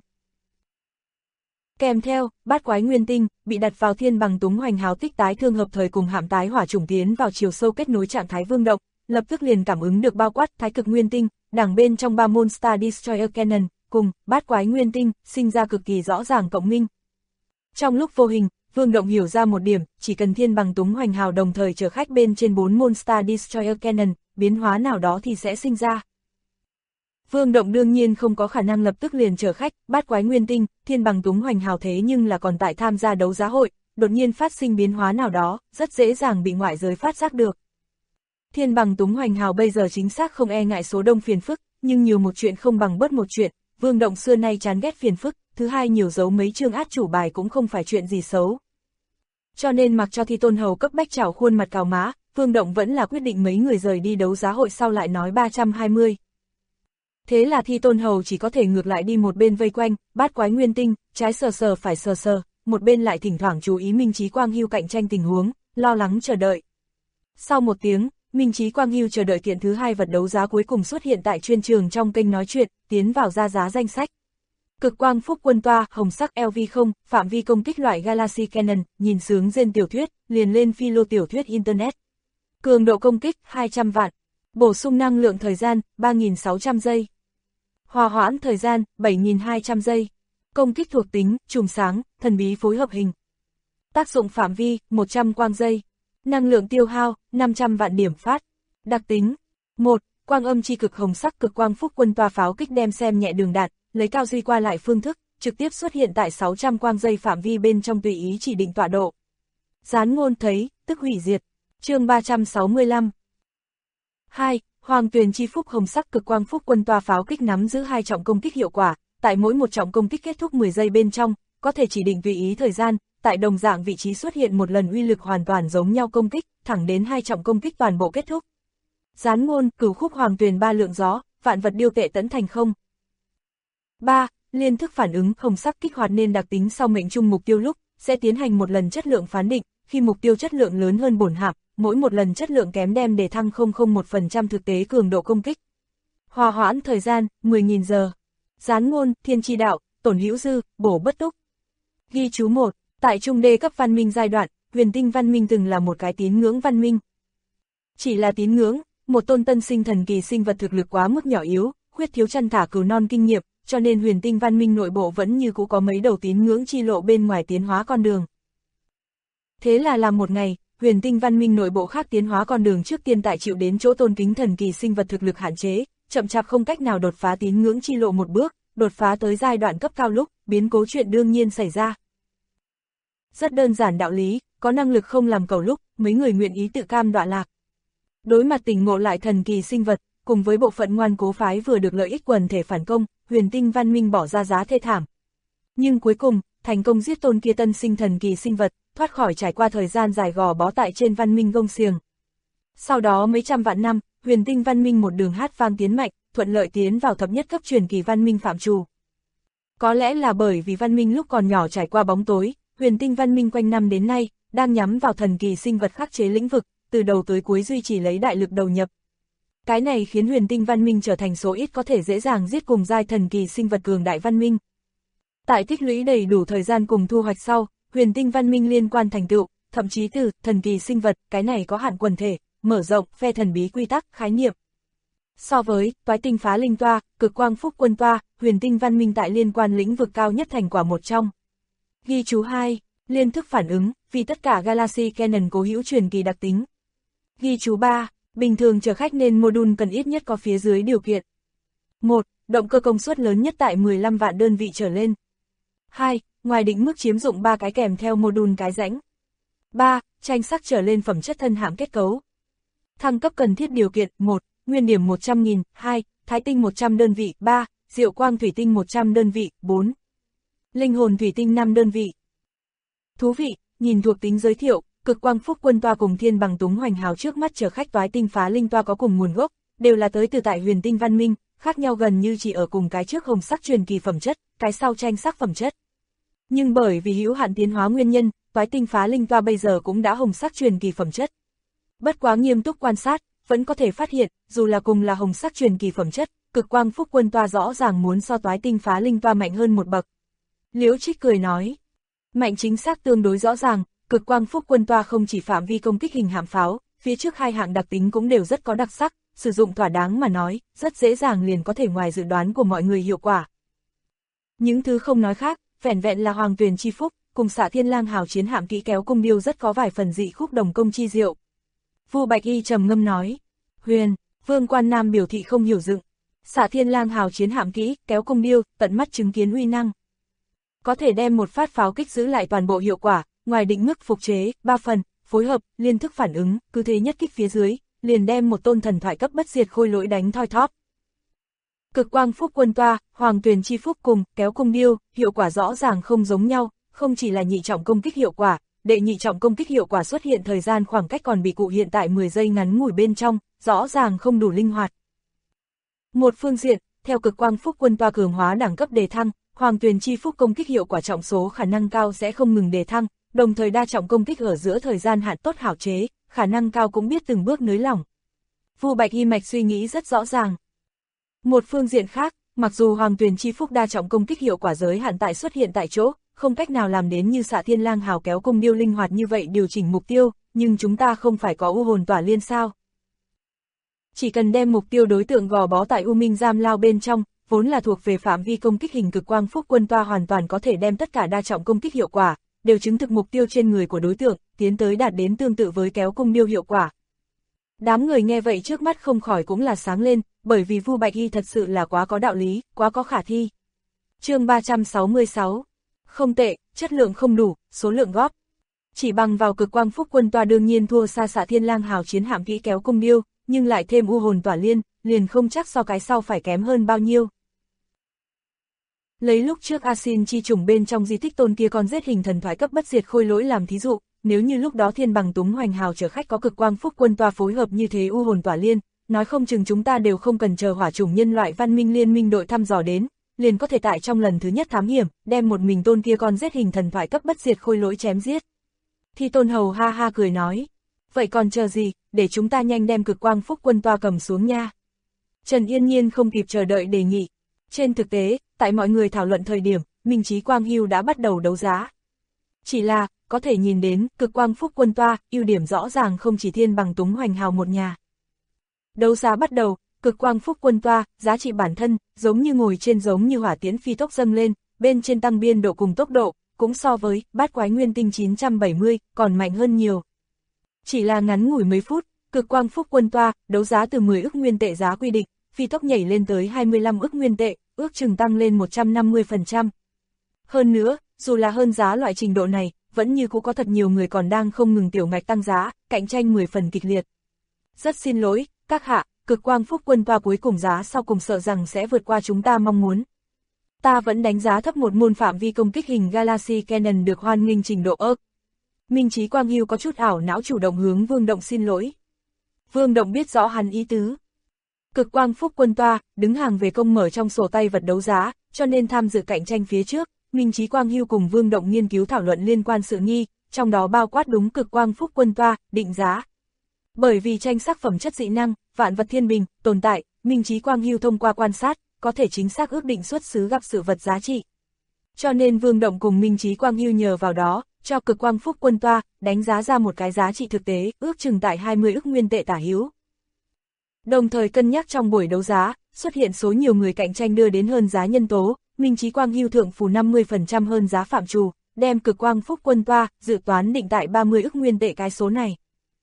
Kèm theo, bát quái nguyên tinh, bị đặt vào Thiên Bằng Túng Hoành Hào tích tái thương hợp thời cùng hạm tái hỏa chủng tiến vào chiều sâu kết nối trạng thái Vương Động, lập tức liền cảm ứng được bao quát thái cực nguyên tinh, đằng bên trong 3 môn Star Destroyer Cannon, cùng bát quái nguyên tinh, sinh ra cực kỳ rõ ràng cộng minh. Trong lúc vô hình, Vương Động hiểu ra một điểm, chỉ cần Thiên Bằng Túng Hoành Hào đồng thời chở khách bên trên 4 môn Star Destroyer Cannon, biến hóa nào đó thì sẽ sinh ra. Vương Động đương nhiên không có khả năng lập tức liền chở khách, bát quái nguyên tinh, Thiên Bằng Túng Hoành Hào thế nhưng là còn tại tham gia đấu giá hội, đột nhiên phát sinh biến hóa nào đó, rất dễ dàng bị ngoại giới phát giác được. Thiên Bằng Túng Hoành Hào bây giờ chính xác không e ngại số đông phiền phức, nhưng nhiều một chuyện không bằng bớt một chuyện, Vương Động xưa nay chán ghét phiền phức, thứ hai nhiều giấu mấy chương át chủ bài cũng không phải chuyện gì xấu. Cho nên mặc cho Thi Tôn Hầu cấp bách chảo khuôn mặt cào má, Vương Động vẫn là quyết định mấy người rời đi đấu giá hội sau lại nói 320. Thế là Thi Tôn Hầu chỉ có thể ngược lại đi một bên vây quanh, bát quái nguyên tinh, trái sờ sờ phải sờ sờ, một bên lại thỉnh thoảng chú ý Minh Chí Quang Hưu cạnh tranh tình huống, lo lắng chờ đợi. Sau một tiếng, Minh Chí Quang Hưu chờ đợi kiện thứ hai vật đấu giá cuối cùng xuất hiện tại chuyên trường trong kênh nói chuyện, tiến vào ra giá danh sách. Cực quang phúc quân toa, hồng sắc LV0, phạm vi công kích loại Galaxy Cannon, nhìn sướng gen tiểu thuyết, liền lên philo tiểu thuyết Internet. Cường độ công kích, 200 vạn. Bổ sung năng lượng thời gian, 3.600 giây. Hòa hoãn thời gian, 7.200 giây. Công kích thuộc tính, chùm sáng, thần bí phối hợp hình. Tác dụng phạm vi, 100 quang giây. Năng lượng tiêu hao, 500 vạn điểm phát. Đặc tính 1. Quang âm chi cực hồng sắc cực quang phúc quân toa pháo kích đem xem nhẹ đường đạn, lấy cao duy qua lại phương thức, trực tiếp xuất hiện tại 600 quang giây phạm vi bên trong tùy ý chỉ định tọa độ. Gián ngôn thấy, tức hủy diệt. Chương 365. 2. Hoàng tuyền chi phúc hồng sắc cực quang phúc quân toa pháo kích nắm giữ 2 trọng công kích hiệu quả, tại mỗi một trọng công kích kết thúc 10 giây bên trong, có thể chỉ định tùy ý thời gian, tại đồng dạng vị trí xuất hiện một lần uy lực hoàn toàn giống nhau công kích, thẳng đến 2 trọng công kích toàn bộ kết thúc. Gián ngôn, cửu khúc hoàng tuyền 3 lượng gió, vạn vật điêu tệ tẫn thành không. 3. Liên thức phản ứng hồng sắc kích hoạt nên đặc tính sau mệnh trung mục tiêu lúc, sẽ tiến hành một lần chất lượng phán định, khi mục tiêu chất lượng lớn hơn bổn hạm, mỗi một lần chất lượng kém đem để thăng 001% thực tế cường độ công kích. Hòa hoãn thời gian, 10.000 giờ. Gián ngôn, thiên chi đạo, tổn hữu dư, bổ bất túc. Ghi chú 1, tại trung đê cấp văn minh giai đoạn, huyền tinh văn minh từng là một cái tín ngưỡng văn minh. Chỉ là tín ngưỡng, một tôn tân sinh thần kỳ sinh vật thực lực quá mức nhỏ yếu, khuyết thiếu chăn thả cừu non kinh nghiệm, cho nên huyền tinh văn minh nội bộ vẫn như cũ có mấy đầu tín ngưỡng chi lộ bên ngoài tiến hóa con đường. Thế là làm một ngày, huyền tinh văn minh nội bộ khác tiến hóa con đường trước tiên tại chịu đến chỗ tôn kính thần kỳ sinh vật thực lực hạn chế, chậm chạp không cách nào đột phá tín ngưỡng chi lộ một bước, đột phá tới giai đoạn cấp cao lúc, biến cố chuyện đương nhiên xảy ra. Rất đơn giản đạo lý, có năng lực không làm cầu lúc, mấy người nguyện ý tự cam đọa lạc. Đối mặt tỉnh ngộ lại thần kỳ sinh vật, cùng với bộ phận ngoan cố phái vừa được lợi ích quần thể phản công, huyền tinh văn minh bỏ ra giá thê thảm. Nhưng cuối cùng, thành công giết tôn kia tân sinh thần kỳ sinh vật, thoát khỏi trải qua thời gian dài gò bó tại trên văn minh gông xiềng. Sau đó mấy trăm vạn năm, huyền tinh văn minh một đường hát vang tiến mạnh, thuận lợi tiến vào thập nhất cấp truyền kỳ văn minh phạm trù. Có lẽ là bởi vì văn minh lúc còn nhỏ trải qua bóng tối, huyền tinh văn minh quanh năm đến nay, đang nhắm vào thần kỳ sinh vật khắc chế lĩnh vực, từ đầu tới cuối duy trì lấy đại lực đầu nhập. Cái này khiến huyền tinh văn minh trở thành số ít có thể dễ dàng giết cùng giai thần kỳ sinh vật cường đại văn minh. Tại tích lũy đầy đủ thời gian cùng thu hoạch sau, huyền tinh văn minh liên quan thành tựu, thậm chí từ thần kỳ sinh vật, cái này có hạn quần thể, mở rộng phe thần bí quy tắc, khái niệm. So với toái tinh phá linh toa, cực quang phúc quân toa, huyền tinh văn minh tại liên quan lĩnh vực cao nhất thành quả một trong. Ghi chú 2, liên thức phản ứng, vì tất cả Galaxy Canon cố hữu truyền kỳ đặc tính. Ghi chú 3, bình thường chở khách nên module cần ít nhất có phía dưới điều kiện. 1. Động cơ công suất lớn nhất tại 15 vạn đơn vị trở lên. 2. Ngoài định mức chiếm dụng 3 cái kèm theo module cái rãnh. 3. Tranh sắc trở lên phẩm chất thân hạm kết cấu. Thăng cấp cần thiết điều kiện: 1. Nguyên điểm 100.000, 2. Thái tinh 100 đơn vị, 3. Diệu quang thủy tinh 100 đơn vị, 4. Linh hồn thủy tinh 5 đơn vị. Thú vị, nhìn thuộc tính giới thiệu, cực quang phúc quân toa cùng thiên bằng túng hoành hào trước mắt chở khách toái tinh phá linh toa có cùng nguồn gốc, đều là tới từ tại huyền tinh văn minh, khác nhau gần như chỉ ở cùng cái trước hồng sắc truyền kỳ phẩm chất, cái sau tranh sắc phẩm chất. Nhưng bởi vì hữu hạn tiến hóa nguyên nhân, toái tinh phá linh toa bây giờ cũng đã hồng sắc truyền kỳ phẩm chất. Bất quá nghiêm túc quan sát, vẫn có thể phát hiện, dù là cùng là hồng sắc truyền kỳ phẩm chất, cực quang phúc quân toa rõ ràng muốn so toái tinh phá linh toa mạnh hơn một bậc. Liễu Trích cười nói, mạnh chính xác tương đối rõ ràng, cực quang phúc quân toa không chỉ phạm vi công kích hình hạm pháo, phía trước hai hạng đặc tính cũng đều rất có đặc sắc, sử dụng thỏa đáng mà nói, rất dễ dàng liền có thể ngoài dự đoán của mọi người hiệu quả. Những thứ không nói khác, vẻn vẹn là hoàng tuyền chi phúc, cùng xạ thiên lang hào chiến hạm kỹ kéo cung điêu rất có vài phần dị khúc đồng công chi diệu. Vu Bạch Y trầm ngâm nói, Huyền, Vương Quan Nam biểu thị không hiểu dựng, xạ thiên lang hào chiến hạm kỹ kéo cung điêu, tận mắt chứng kiến uy năng. Có thể đem một phát pháo kích giữ lại toàn bộ hiệu quả, ngoài định mức phục chế, 3 phần, phối hợp, liên thức phản ứng, cứ thế nhất kích phía dưới, liền đem một tôn thần thoại cấp bất diệt khôi lỗi đánh thoi thóp. Cực quang phúc quân toa, hoàng tuyền chi phúc cùng kéo cung điêu, hiệu quả rõ ràng không giống nhau, không chỉ là nhị trọng công kích hiệu quả, đệ nhị trọng công kích hiệu quả xuất hiện thời gian khoảng cách còn bị cụ hiện tại 10 giây ngắn ngủi bên trong, rõ ràng không đủ linh hoạt. Một phương diện, theo cực quang phúc quân toa cường hóa đẳng cấp đề thăng, hoàng tuyền chi phúc công kích hiệu quả trọng số khả năng cao sẽ không ngừng đề thăng, đồng thời đa trọng công kích ở giữa thời gian hạn tốt hảo chế, khả năng cao cũng biết từng bước nới lỏng. Vu Bạch Y mạch suy nghĩ rất rõ ràng. Một phương diện khác, mặc dù hoàng tuyền chi phúc đa trọng công kích hiệu quả giới hạn tại xuất hiện tại chỗ, không cách nào làm đến như xạ thiên lang hào kéo cung điêu linh hoạt như vậy điều chỉnh mục tiêu, nhưng chúng ta không phải có u hồn tỏa liên sao. Chỉ cần đem mục tiêu đối tượng gò bó tại U Minh giam lao bên trong, vốn là thuộc về phạm vi công kích hình cực quang phúc quân toa hoàn toàn có thể đem tất cả đa trọng công kích hiệu quả, đều chứng thực mục tiêu trên người của đối tượng, tiến tới đạt đến tương tự với kéo cung điêu hiệu quả. Đám người nghe vậy trước mắt không khỏi cũng là sáng lên, bởi vì Vu Bạch Y thật sự là quá có đạo lý, quá có khả thi. Chương 366. Không tệ, chất lượng không đủ, số lượng góp. Chỉ bằng vào cực quang phúc quân toa đương nhiên thua xa Xạ Thiên Lang hào chiến hạm kỹ kéo cung điêu, nhưng lại thêm u hồn tỏa liên, liền không chắc so cái sau phải kém hơn bao nhiêu. Lấy lúc trước A Xin chi trùng bên trong di tích tôn kia con giết hình thần thoại cấp bất diệt khôi lỗi làm thí dụ, nếu như lúc đó Thiên Bằng Túng Hoành Hào chở khách có cực quang phúc quân toa phối hợp như thế u hồn tỏa liên, nói không chừng chúng ta đều không cần chờ hỏa chủng nhân loại văn minh liên minh đội thăm dò đến, liền có thể tại trong lần thứ nhất thám hiểm, đem một mình tôn kia con giết hình thần thoại cấp bất diệt khôi lỗi chém giết. Thi Tôn Hầu ha ha cười nói, vậy còn chờ gì, để chúng ta nhanh đem cực quang phúc quân toa cầm xuống nha. Trần Yên Nhiên không kịp chờ đợi đề nghị. Trên thực tế, tại mọi người thảo luận thời điểm, Minh Chí Quang Hưu đã bắt đầu đấu giá. Chỉ là, có thể nhìn đến, cực quang phúc quân toa, ưu điểm rõ ràng không chỉ Thiên Bằng Túng Hoành Hào một nhà. Đấu giá bắt đầu, cực quang phúc quân toa, giá trị bản thân, giống như ngồi trên giống như hỏa tiễn phi tốc dâng lên, bên trên tăng biên độ cùng tốc độ, cũng so với bát quái nguyên tinh 970, còn mạnh hơn nhiều. Chỉ là ngắn ngủi mấy phút, cực quang phúc quân toa, đấu giá từ 10 ức nguyên tệ giá quy định, phi tốc nhảy lên tới 25 ức nguyên tệ, ước chừng tăng lên 150%. Hơn nữa, dù là hơn giá loại trình độ này, vẫn như cũng có thật nhiều người còn đang không ngừng tiểu ngạch tăng giá, cạnh tranh 10 phần kịch liệt. Rất xin lỗi, các hạ, cực quang phúc quân toa cuối cùng giá sau cùng sợ rằng sẽ vượt qua chúng ta mong muốn. Ta vẫn đánh giá thấp một môn phạm vi công kích hình Galaxy Cannon được hoan nghênh trình độ ớt. Minh Chí Quang Hưu có chút ảo não chủ động hướng Vương Động xin lỗi. Vương Động biết rõ hắn ý tứ. Cực quang phúc quân toa, đứng hàng về công mở trong sổ tay vật đấu giá, cho nên tham dự cạnh tranh phía trước, Minh Chí Quang Hưu cùng Vương Động nghiên cứu thảo luận liên quan sự nghi, trong đó bao quát đúng cực quang phúc quân toa, định giá. Bởi vì tranh sắc phẩm chất dị năng, vạn vật thiên bình, tồn tại, Minh Chí Quang Hưu thông qua quan sát, có thể chính xác ước định xuất xứ gặp sự vật giá trị. Cho nên Vương Động cùng Minh Chí Quang Hưu nhờ vào đó, cho cực quang phúc quân toa, đánh giá ra một cái giá trị thực tế, ước chừng tại 20 ức nguyên tệ tả hữu. Đồng thời cân nhắc trong buổi đấu giá, xuất hiện số nhiều người cạnh tranh đưa đến hơn giá nhân tố, Minh Chí Quang Hưu thượng phù 50% hơn giá phạm trù, đem cực quang phúc quân toa, dự toán định tại 30 ức nguyên tệ cái số này.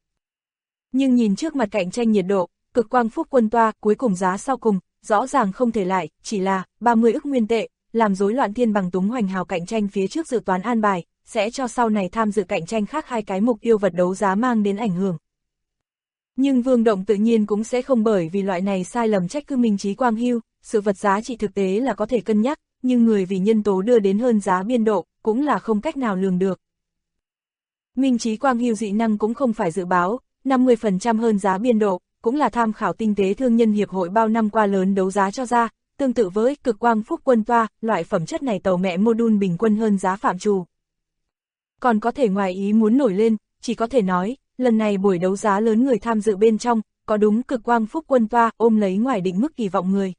Nhưng nhìn trước mặt cạnh tranh nhiệt độ, cực quang phúc quân toa, cuối cùng giá sau cùng, rõ ràng không thể lại, chỉ là 30 ức nguyên tệ, làm rối loạn Thiên Bằng Túng Hoành Hào cạnh tranh phía trước dự toán an bài, sẽ cho sau này tham dự cạnh tranh khác hai cái mục tiêu vật đấu giá mang đến ảnh hưởng. Nhưng Vương Động tự nhiên cũng sẽ không bởi vì loại này sai lầm trách cứ Minh Chí Quang Hưu, sự vật giá trị thực tế là có thể cân nhắc, nhưng người vì nhân tố đưa đến hơn giá biên độ, cũng là không cách nào lường được. Minh Chí Quang Hưu dị năng cũng không phải dự báo, 50% hơn giá biên độ, cũng là tham khảo tinh tế thương nhân hiệp hội bao năm qua lớn đấu giá cho ra, tương tự với cực quang phúc quân toa, loại phẩm chất này tàu mẹ module bình quân hơn giá phạm trù. Còn có thể ngoài ý muốn nổi lên, chỉ có thể nói, lần này buổi đấu giá lớn người tham dự bên trong, có đúng cực quang phúc quân toa ôm lấy ngoài định mức kỳ vọng người.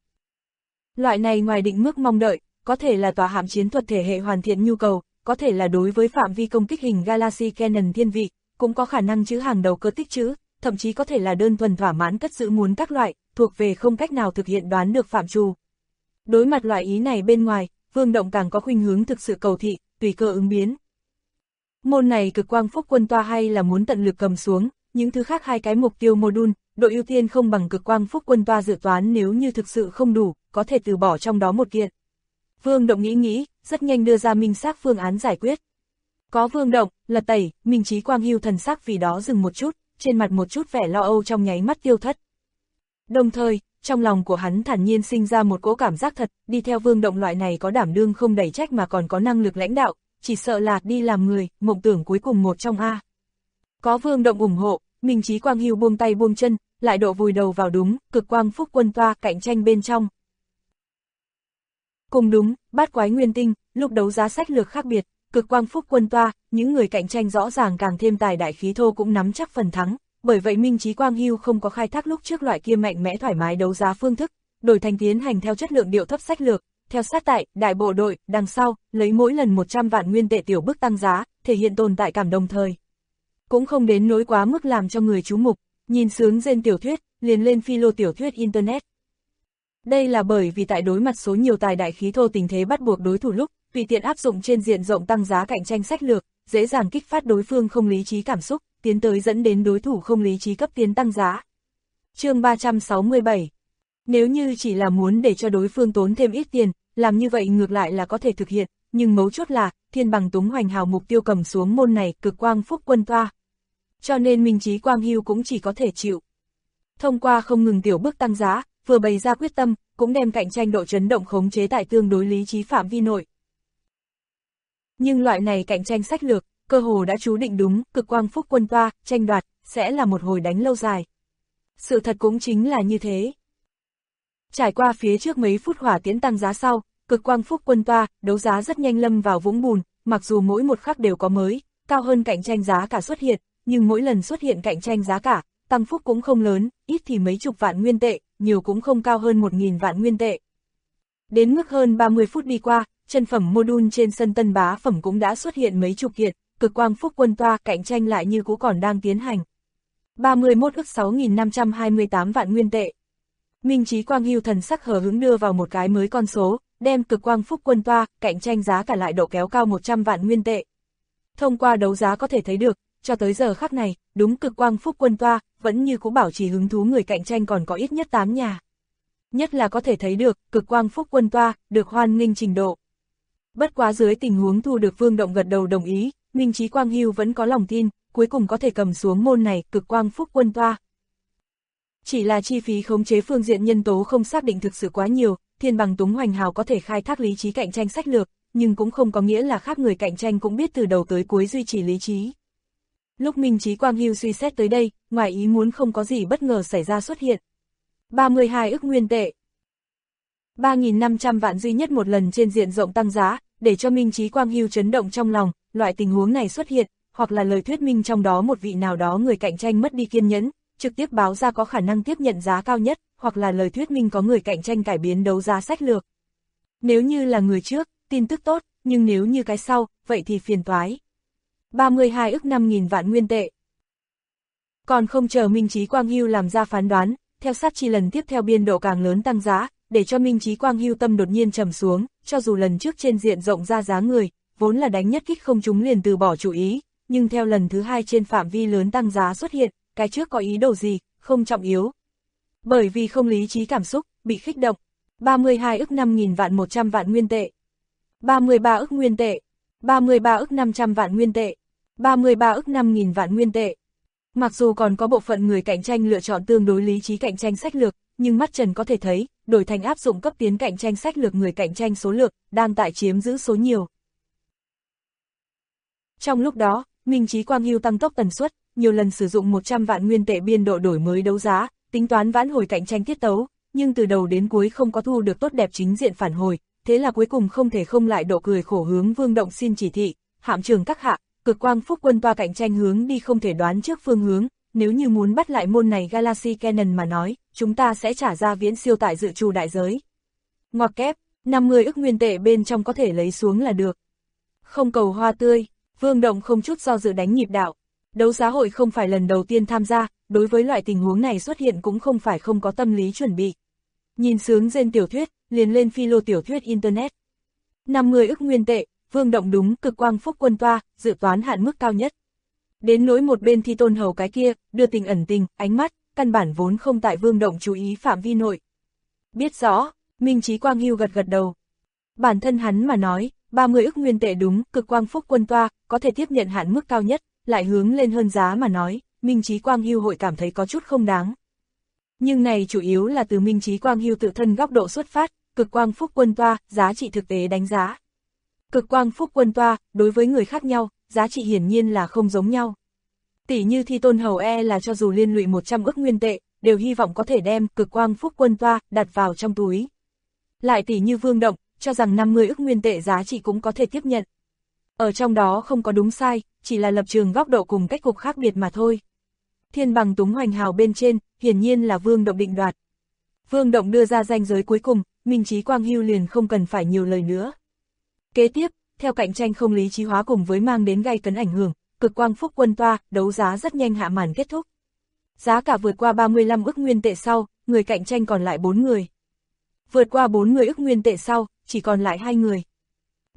Loại này ngoài định mức mong đợi, có thể là tòa hạm chiến thuật thể hệ hoàn thiện nhu cầu, có thể là đối với phạm vi công kích hình Galaxy Cannon thiên vị, cũng có khả năng chữ hàng đầu cơ tích trữ, thậm chí có thể là đơn thuần thỏa mãn cất giữ muốn các loại, thuộc về không cách nào thực hiện đoán được phạm trù. Đối mặt loại ý này bên ngoài, Vương Động càng có khuynh hướng thực sự cầu thị, tùy cơ ứng biến. Môn này cực quang phúc quân toa hay là muốn tận lực cầm xuống, những thứ khác hai cái mục tiêu module, độ ưu tiên không bằng cực quang phúc quân toa dự toán nếu như thực sự không đủ, có thể từ bỏ trong đó một kiện. Vương Động nghĩ, rất nhanh đưa ra minh xác phương án giải quyết. Có Vương Động, lật tẩy, Minh Chí Quang Hưu thần sắc vì đó dừng một chút, trên mặt một chút vẻ lo âu trong nháy mắt tiêu thất. Đồng thời, trong lòng của hắn thản nhiên sinh ra một cỗ cảm giác thật, đi theo Vương Động loại này có đảm đương không đẩy trách mà còn có năng lực lãnh đạo, chỉ sợ là đi làm người, mộng tưởng cuối cùng một trong A. Có Vương Động ủng hộ, Minh Chí Quang Hưu buông tay buông chân, lại độ vùi đầu vào đúng, cực quang phúc quân toa cạnh tranh bên trong. Cùng đúng, bát quái nguyên tinh, lúc đấu giá sách lược khác biệt, cực quang phúc quân toa, những người cạnh tranh rõ ràng càng thêm tài đại khí thô cũng nắm chắc phần thắng, bởi vậy Minh Chí Quang Hưu không có khai thác lúc trước loại kia mạnh mẽ thoải mái đấu giá phương thức, đổi thành tiến hành theo chất lượng điệu thấp sách lược, theo sát tại, đại bộ đội, đằng sau, lấy mỗi lần 100 vạn nguyên tệ tiểu bức tăng giá, thể hiện tồn tại cảm đồng thời. Cũng không đến nỗi quá mức làm cho người chú mục, nhìn sướng rên tiểu thuyết, liền lên philo tiểu thuyết Internet. Đây là bởi vì tại đối mặt số nhiều tài đại khí thô tình thế bắt buộc đối thủ lúc, tùy tiện áp dụng trên diện rộng tăng giá cạnh tranh sách lược, dễ dàng kích phát đối phương không lý trí cảm xúc, tiến tới dẫn đến đối thủ không lý trí cấp tiến tăng giá. Chương 367. Nếu như chỉ là muốn để cho đối phương tốn thêm ít tiền, làm như vậy ngược lại là có thể thực hiện, nhưng mấu chốt là, Thiên Bằng Túng Hoành Hào mục tiêu cầm xuống môn này Cực Quang Phúc Quân toa. Cho nên Minh Chí Quang Hưu cũng chỉ có thể chịu. Thông qua không ngừng tiểu bước tăng giá, vừa bày ra quyết tâm, cũng đem cạnh tranh độ chấn động khống chế tại tương đối lý trí phạm vi nội. Nhưng loại này cạnh tranh sách lược, cơ hồ đã chú định đúng, Cực Quang Phúc Quân toa, tranh đoạt, sẽ là một hồi đánh lâu dài. Sự thật cũng chính là như thế. Trải qua phía trước mấy phút hỏa tiễn tăng giá sau, Cực Quang Phúc Quân toa, đấu giá rất nhanh lâm vào vũng bùn, mặc dù mỗi một khắc đều có mới, cao hơn cạnh tranh giá cả xuất hiện, nhưng mỗi lần xuất hiện cạnh tranh giá cả, tăng phúc cũng không lớn, ít thì mấy chục vạn nguyên tệ, nhiều cũng không cao hơn 1.000 vạn nguyên tệ. Đến mức hơn 30 phút đi qua, chân phẩm module trên sân tân bá phẩm cũng đã xuất hiện mấy chục kiện, Cực Quang Phúc Quân toa cạnh tranh lại như cũ còn đang tiến hành. 31 ức 6.528 vạn nguyên tệ. Minh Chí Quang Hưu thần sắc hờ hững đưa vào một cái mới con số, đem Cực Quang Phúc Quân toa, cạnh tranh giá cả lại độ kéo cao 100 vạn nguyên tệ. Thông qua đấu giá có thể thấy được, cho tới giờ khắc này, đúng Cực Quang Phúc Quân toa, vẫn như cũ bảo trì hứng thú người cạnh tranh còn có ít nhất 8 nhà. Nhất là có thể thấy được, Cực Quang Phúc Quân toa, được hoan nghênh trình độ. Bất quá dưới tình huống thu được Vương Động gật đầu đồng ý, Minh Chí Quang Hưu vẫn có lòng tin, cuối cùng có thể cầm xuống môn này, Cực Quang Phúc Quân toa. Chỉ là chi phí khống chế phương diện nhân tố không xác định thực sự quá nhiều, Thiên Bằng Túng Hoành Hào có thể khai thác lý trí cạnh tranh sách lược, nhưng cũng không có nghĩa là khác người cạnh tranh cũng biết từ đầu tới cuối duy trì lý trí. Lúc Minh Chí Quang Hưu suy xét tới đây, ngoài ý muốn không có gì bất ngờ xảy ra xuất hiện. 32 ức nguyên tệ. 3.500 vạn duy nhất một lần trên diện rộng tăng giá, để cho Minh Chí Quang Hưu chấn động trong lòng, loại tình huống này xuất hiện, hoặc là lời thuyết minh trong đó một vị nào đó người cạnh tranh mất đi kiên nhẫn, trực tiếp báo ra có khả năng tiếp nhận giá cao nhất, hoặc là lời thuyết minh có người cạnh tranh cải biến đấu giá sách lược. Nếu như là người trước, tin tức tốt, nhưng nếu như cái sau, vậy thì phiền toái. 32 ức 5.000 vạn nguyên tệ. Còn không chờ Minh Chí Quang Hưu làm ra phán đoán, theo sát chi lần tiếp theo biên độ càng lớn tăng giá, để cho Minh Chí Quang Hưu tâm đột nhiên trầm xuống, cho dù lần trước trên diện rộng ra giá người, vốn là đánh nhất kích không trúng liền từ bỏ chủ ý, nhưng theo lần thứ hai trên phạm vi lớn tăng giá xuất hiện, cái trước có ý đồ gì, không trọng yếu. Bởi vì không lý trí cảm xúc, bị khích động. 32 ức 5.000 vạn 100 vạn nguyên tệ. 33 ức nguyên tệ. 33 ức 500 vạn nguyên tệ. 33 ức 5.000 vạn nguyên tệ. Mặc dù còn có bộ phận người cạnh tranh lựa chọn tương đối lý trí cạnh tranh sách lược, nhưng mắt trần có thể thấy, đổi thành áp dụng cấp tiến cạnh tranh sách lược người cạnh tranh số lượng, đang tại chiếm giữ số nhiều. Trong lúc đó, Minh Chí Quang Hưu tăng tốc tần suất, nhiều lần sử dụng 100 vạn nguyên tệ biên độ đổi mới đấu giá, tính toán vãn hồi cạnh tranh tiết tấu, nhưng từ đầu đến cuối không có thu được tốt đẹp chính diện phản hồi, thế là cuối cùng không thể không lại độ cười khổ hướng Vương Động xin chỉ thị, hạm trường các hạ, Cực Quang Phúc Quân toa cạnh tranh hướng đi không thể đoán trước phương hướng, nếu như muốn bắt lại môn này Galaxy Cannon mà nói, chúng ta sẽ trả ra viễn siêu tại dự trù đại giới. Ngoặc kép, 50 ức nguyên tệ bên trong có thể lấy xuống là được. Không cầu hoa tươi, Vương Động không chút do dự đánh nhịp đạo. Đấu giá hội không phải lần đầu tiên tham gia, đối với loại tình huống này xuất hiện cũng không phải không có tâm lý chuẩn bị. Nhìn sướng rên tiểu thuyết, liền lên philo tiểu thuyết Internet. 50 ức nguyên tệ, Vương Động đúng Cực Quang Phúc Quân toa, dự toán hạn mức cao nhất. Đến nỗi một bên Thi Tôn Hầu cái kia, đưa tình ẩn tình, ánh mắt, căn bản vốn không tại Vương Động chú ý phạm vi nội. Biết rõ, Minh Chí Quang Hưu gật gật đầu. Bản thân hắn mà nói, 30 ức nguyên tệ đúng, Cực Quang Phúc Quân toa, có thể tiếp nhận hạn mức cao nhất, lại hướng lên hơn giá mà nói, Minh Chí Quang Hưu hội cảm thấy có chút không đáng. Nhưng này chủ yếu là từ Minh Chí Quang Hưu tự thân góc độ xuất phát, Cực Quang Phúc Quân toa, giá trị thực tế đánh giá. Cực Quang Phúc Quân toa, đối với người khác nhau, giá trị hiển nhiên là không giống nhau. Tỷ như Thi Tôn Hầu là cho dù liên lụy 100 ức nguyên tệ, đều hy vọng có thể đem Cực Quang Phúc Quân toa đặt vào trong túi. Lại tỷ như Vương Động, cho rằng 50 ức nguyên tệ giá trị cũng có thể tiếp nhận. Ở trong đó không có đúng sai, chỉ là lập trường góc độ cùng cách cục khác biệt mà thôi. Thiên Bằng Túng Hoành Hào bên trên, hiển nhiên là Vương Động định đoạt. Vương Động đưa ra ranh giới cuối cùng, Minh Chí Quang Hưu liền không cần phải nhiều lời nữa. Kế tiếp, theo cạnh tranh không lý trí hóa cùng với mang đến gay cấn ảnh hưởng, Cực Quang Phúc Quân toa, đấu giá rất nhanh hạ màn kết thúc. Giá cả vượt qua 35 ức nguyên tệ sau, người cạnh tranh còn lại 4 người. Vượt qua 40 ức nguyên tệ sau, chỉ còn lại 2 người.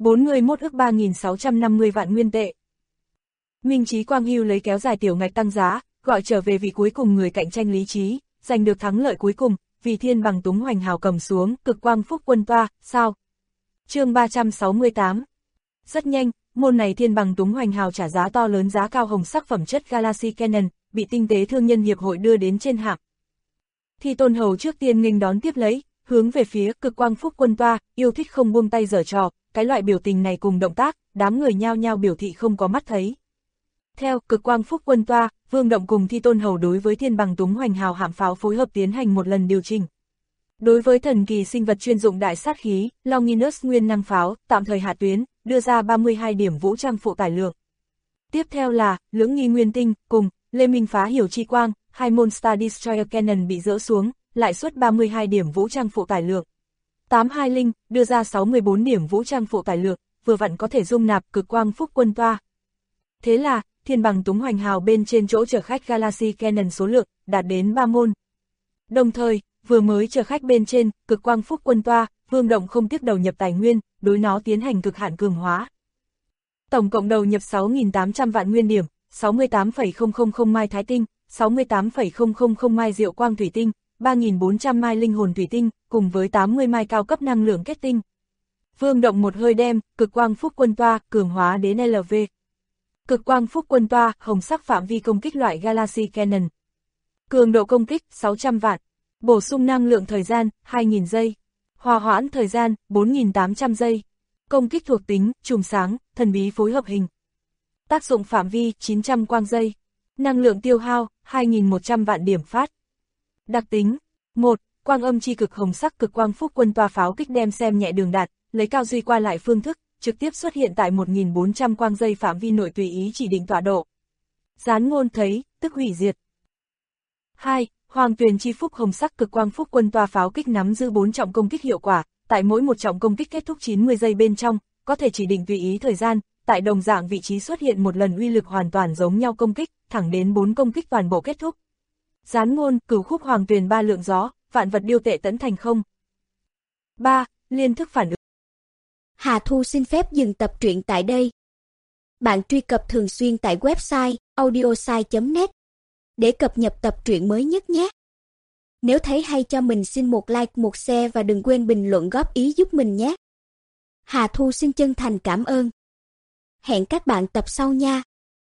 41 ức 3.650 vạn nguyên tệ. Minh Chí Quang Hưu lấy kéo dài tiểu ngạch tăng giá, gọi trở về vị cuối cùng người cạnh tranh lý trí, giành được thắng lợi cuối cùng, vì thiên bằng túng hoành hào cầm xuống, cực quang phúc quân toa, sao? Chương 368. Rất nhanh, môn này thiên bằng túng hoành hào trả giá to lớn giá cao hồng sắc phẩm chất Galaxy Canon, bị tinh tế thương nhân hiệp hội đưa đến trên hạng. Thi Tôn Hầu trước tiên nghênh đón tiếp lấy, hướng về phía cực quang phúc quân toa, yêu thích không buông tay giở trò, cái loại biểu tình này cùng động tác, đám người nhao nhao biểu thị không có mắt thấy. Theo cực quang phúc quân toa, Vương Động cùng Thi Tôn Hầu đối với thiên bằng túng hoành hào hạm pháo phối hợp tiến hành một lần điều chỉnh. Đối với thần kỳ sinh vật chuyên dụng đại sát khí, Longinus nguyên năng pháo, tạm thời hạ tuyến, đưa ra 32 điểm vũ trang phụ tải lượng. Tiếp theo là, Lưỡng Nghi Nguyên Tinh, cùng, Lê Minh Phá Hiểu Chi Quang, hai môn Star Destroyer Cannon bị dỡ xuống, lại suất 32 điểm vũ trang phụ tải lượng. 82 Linh, đưa ra 64 điểm vũ trang phụ tải lượng, vừa vặn có thể dung nạp cực quang phúc quân toa. Thế là, thiên bằng túng hoành hào bên trên chỗ chở khách Galaxy Cannon số lượng, đạt đến 3 môn. Đồng thời, vừa mới chở khách bên trên, cực quang phúc quân toa, Vương Động không tiếp đầu nhập tài nguyên, đối nó tiến hành cực hạn cường hóa. Tổng cộng đầu nhập 6.800 vạn nguyên điểm, 68,000 mai thái tinh, 68,000 mai diệu quang thủy tinh, 3.400 mai linh hồn thủy tinh, cùng với 80 mai cao cấp năng lượng kết tinh. Vương Động một hơi đem, cực quang phúc quân toa, cường hóa đến LV. Cực quang phúc quân toa, hồng sắc phạm vi công kích loại Galaxy Cannon. Cường độ công kích, 600 vạn. Bổ sung năng lượng thời gian, 2.000 giây. Hòa hoãn thời gian, 4.800 giây. Công kích thuộc tính, chùm sáng, thần bí phối hợp hình. Tác dụng phạm vi, 900 quang giây. Năng lượng tiêu hao, 2.100 vạn điểm phát. Đặc tính, 1. Quang âm chi cực hồng sắc cực quang phúc quân toa pháo kích đem xem nhẹ đường đạt, lấy cao duy qua lại phương thức, trực tiếp xuất hiện tại 1.400 quang giây phạm vi nội tùy ý chỉ định tọa độ. Gián ngôn thấy, tức hủy diệt. 2. Hoàng tuyền chi phúc hồng sắc cực quang phúc quân toa pháo kích nắm giữ 4 trọng công kích hiệu quả, tại mỗi một trọng công kích kết thúc 90 giây bên trong, có thể chỉ định tùy ý thời gian, tại đồng dạng vị trí xuất hiện một lần uy lực hoàn toàn giống nhau công kích, thẳng đến 4 công kích toàn bộ kết thúc. Gián ngôn, cửu khúc hoàng tuyền 3 lượng gió, vạn vật điêu tệ tẫn thành không. 3. Liên thức phản ứng. Hà Thu xin phép dừng tập truyện tại đây. Bạn truy cập thường xuyên tại website audiosai.net để cập nhật tập truyện mới nhất nhé. Nếu thấy hay cho mình xin một like, một share và đừng quên bình luận góp ý giúp mình nhé. Hà Thu xin chân thành cảm ơn. Hẹn các bạn tập sau nha.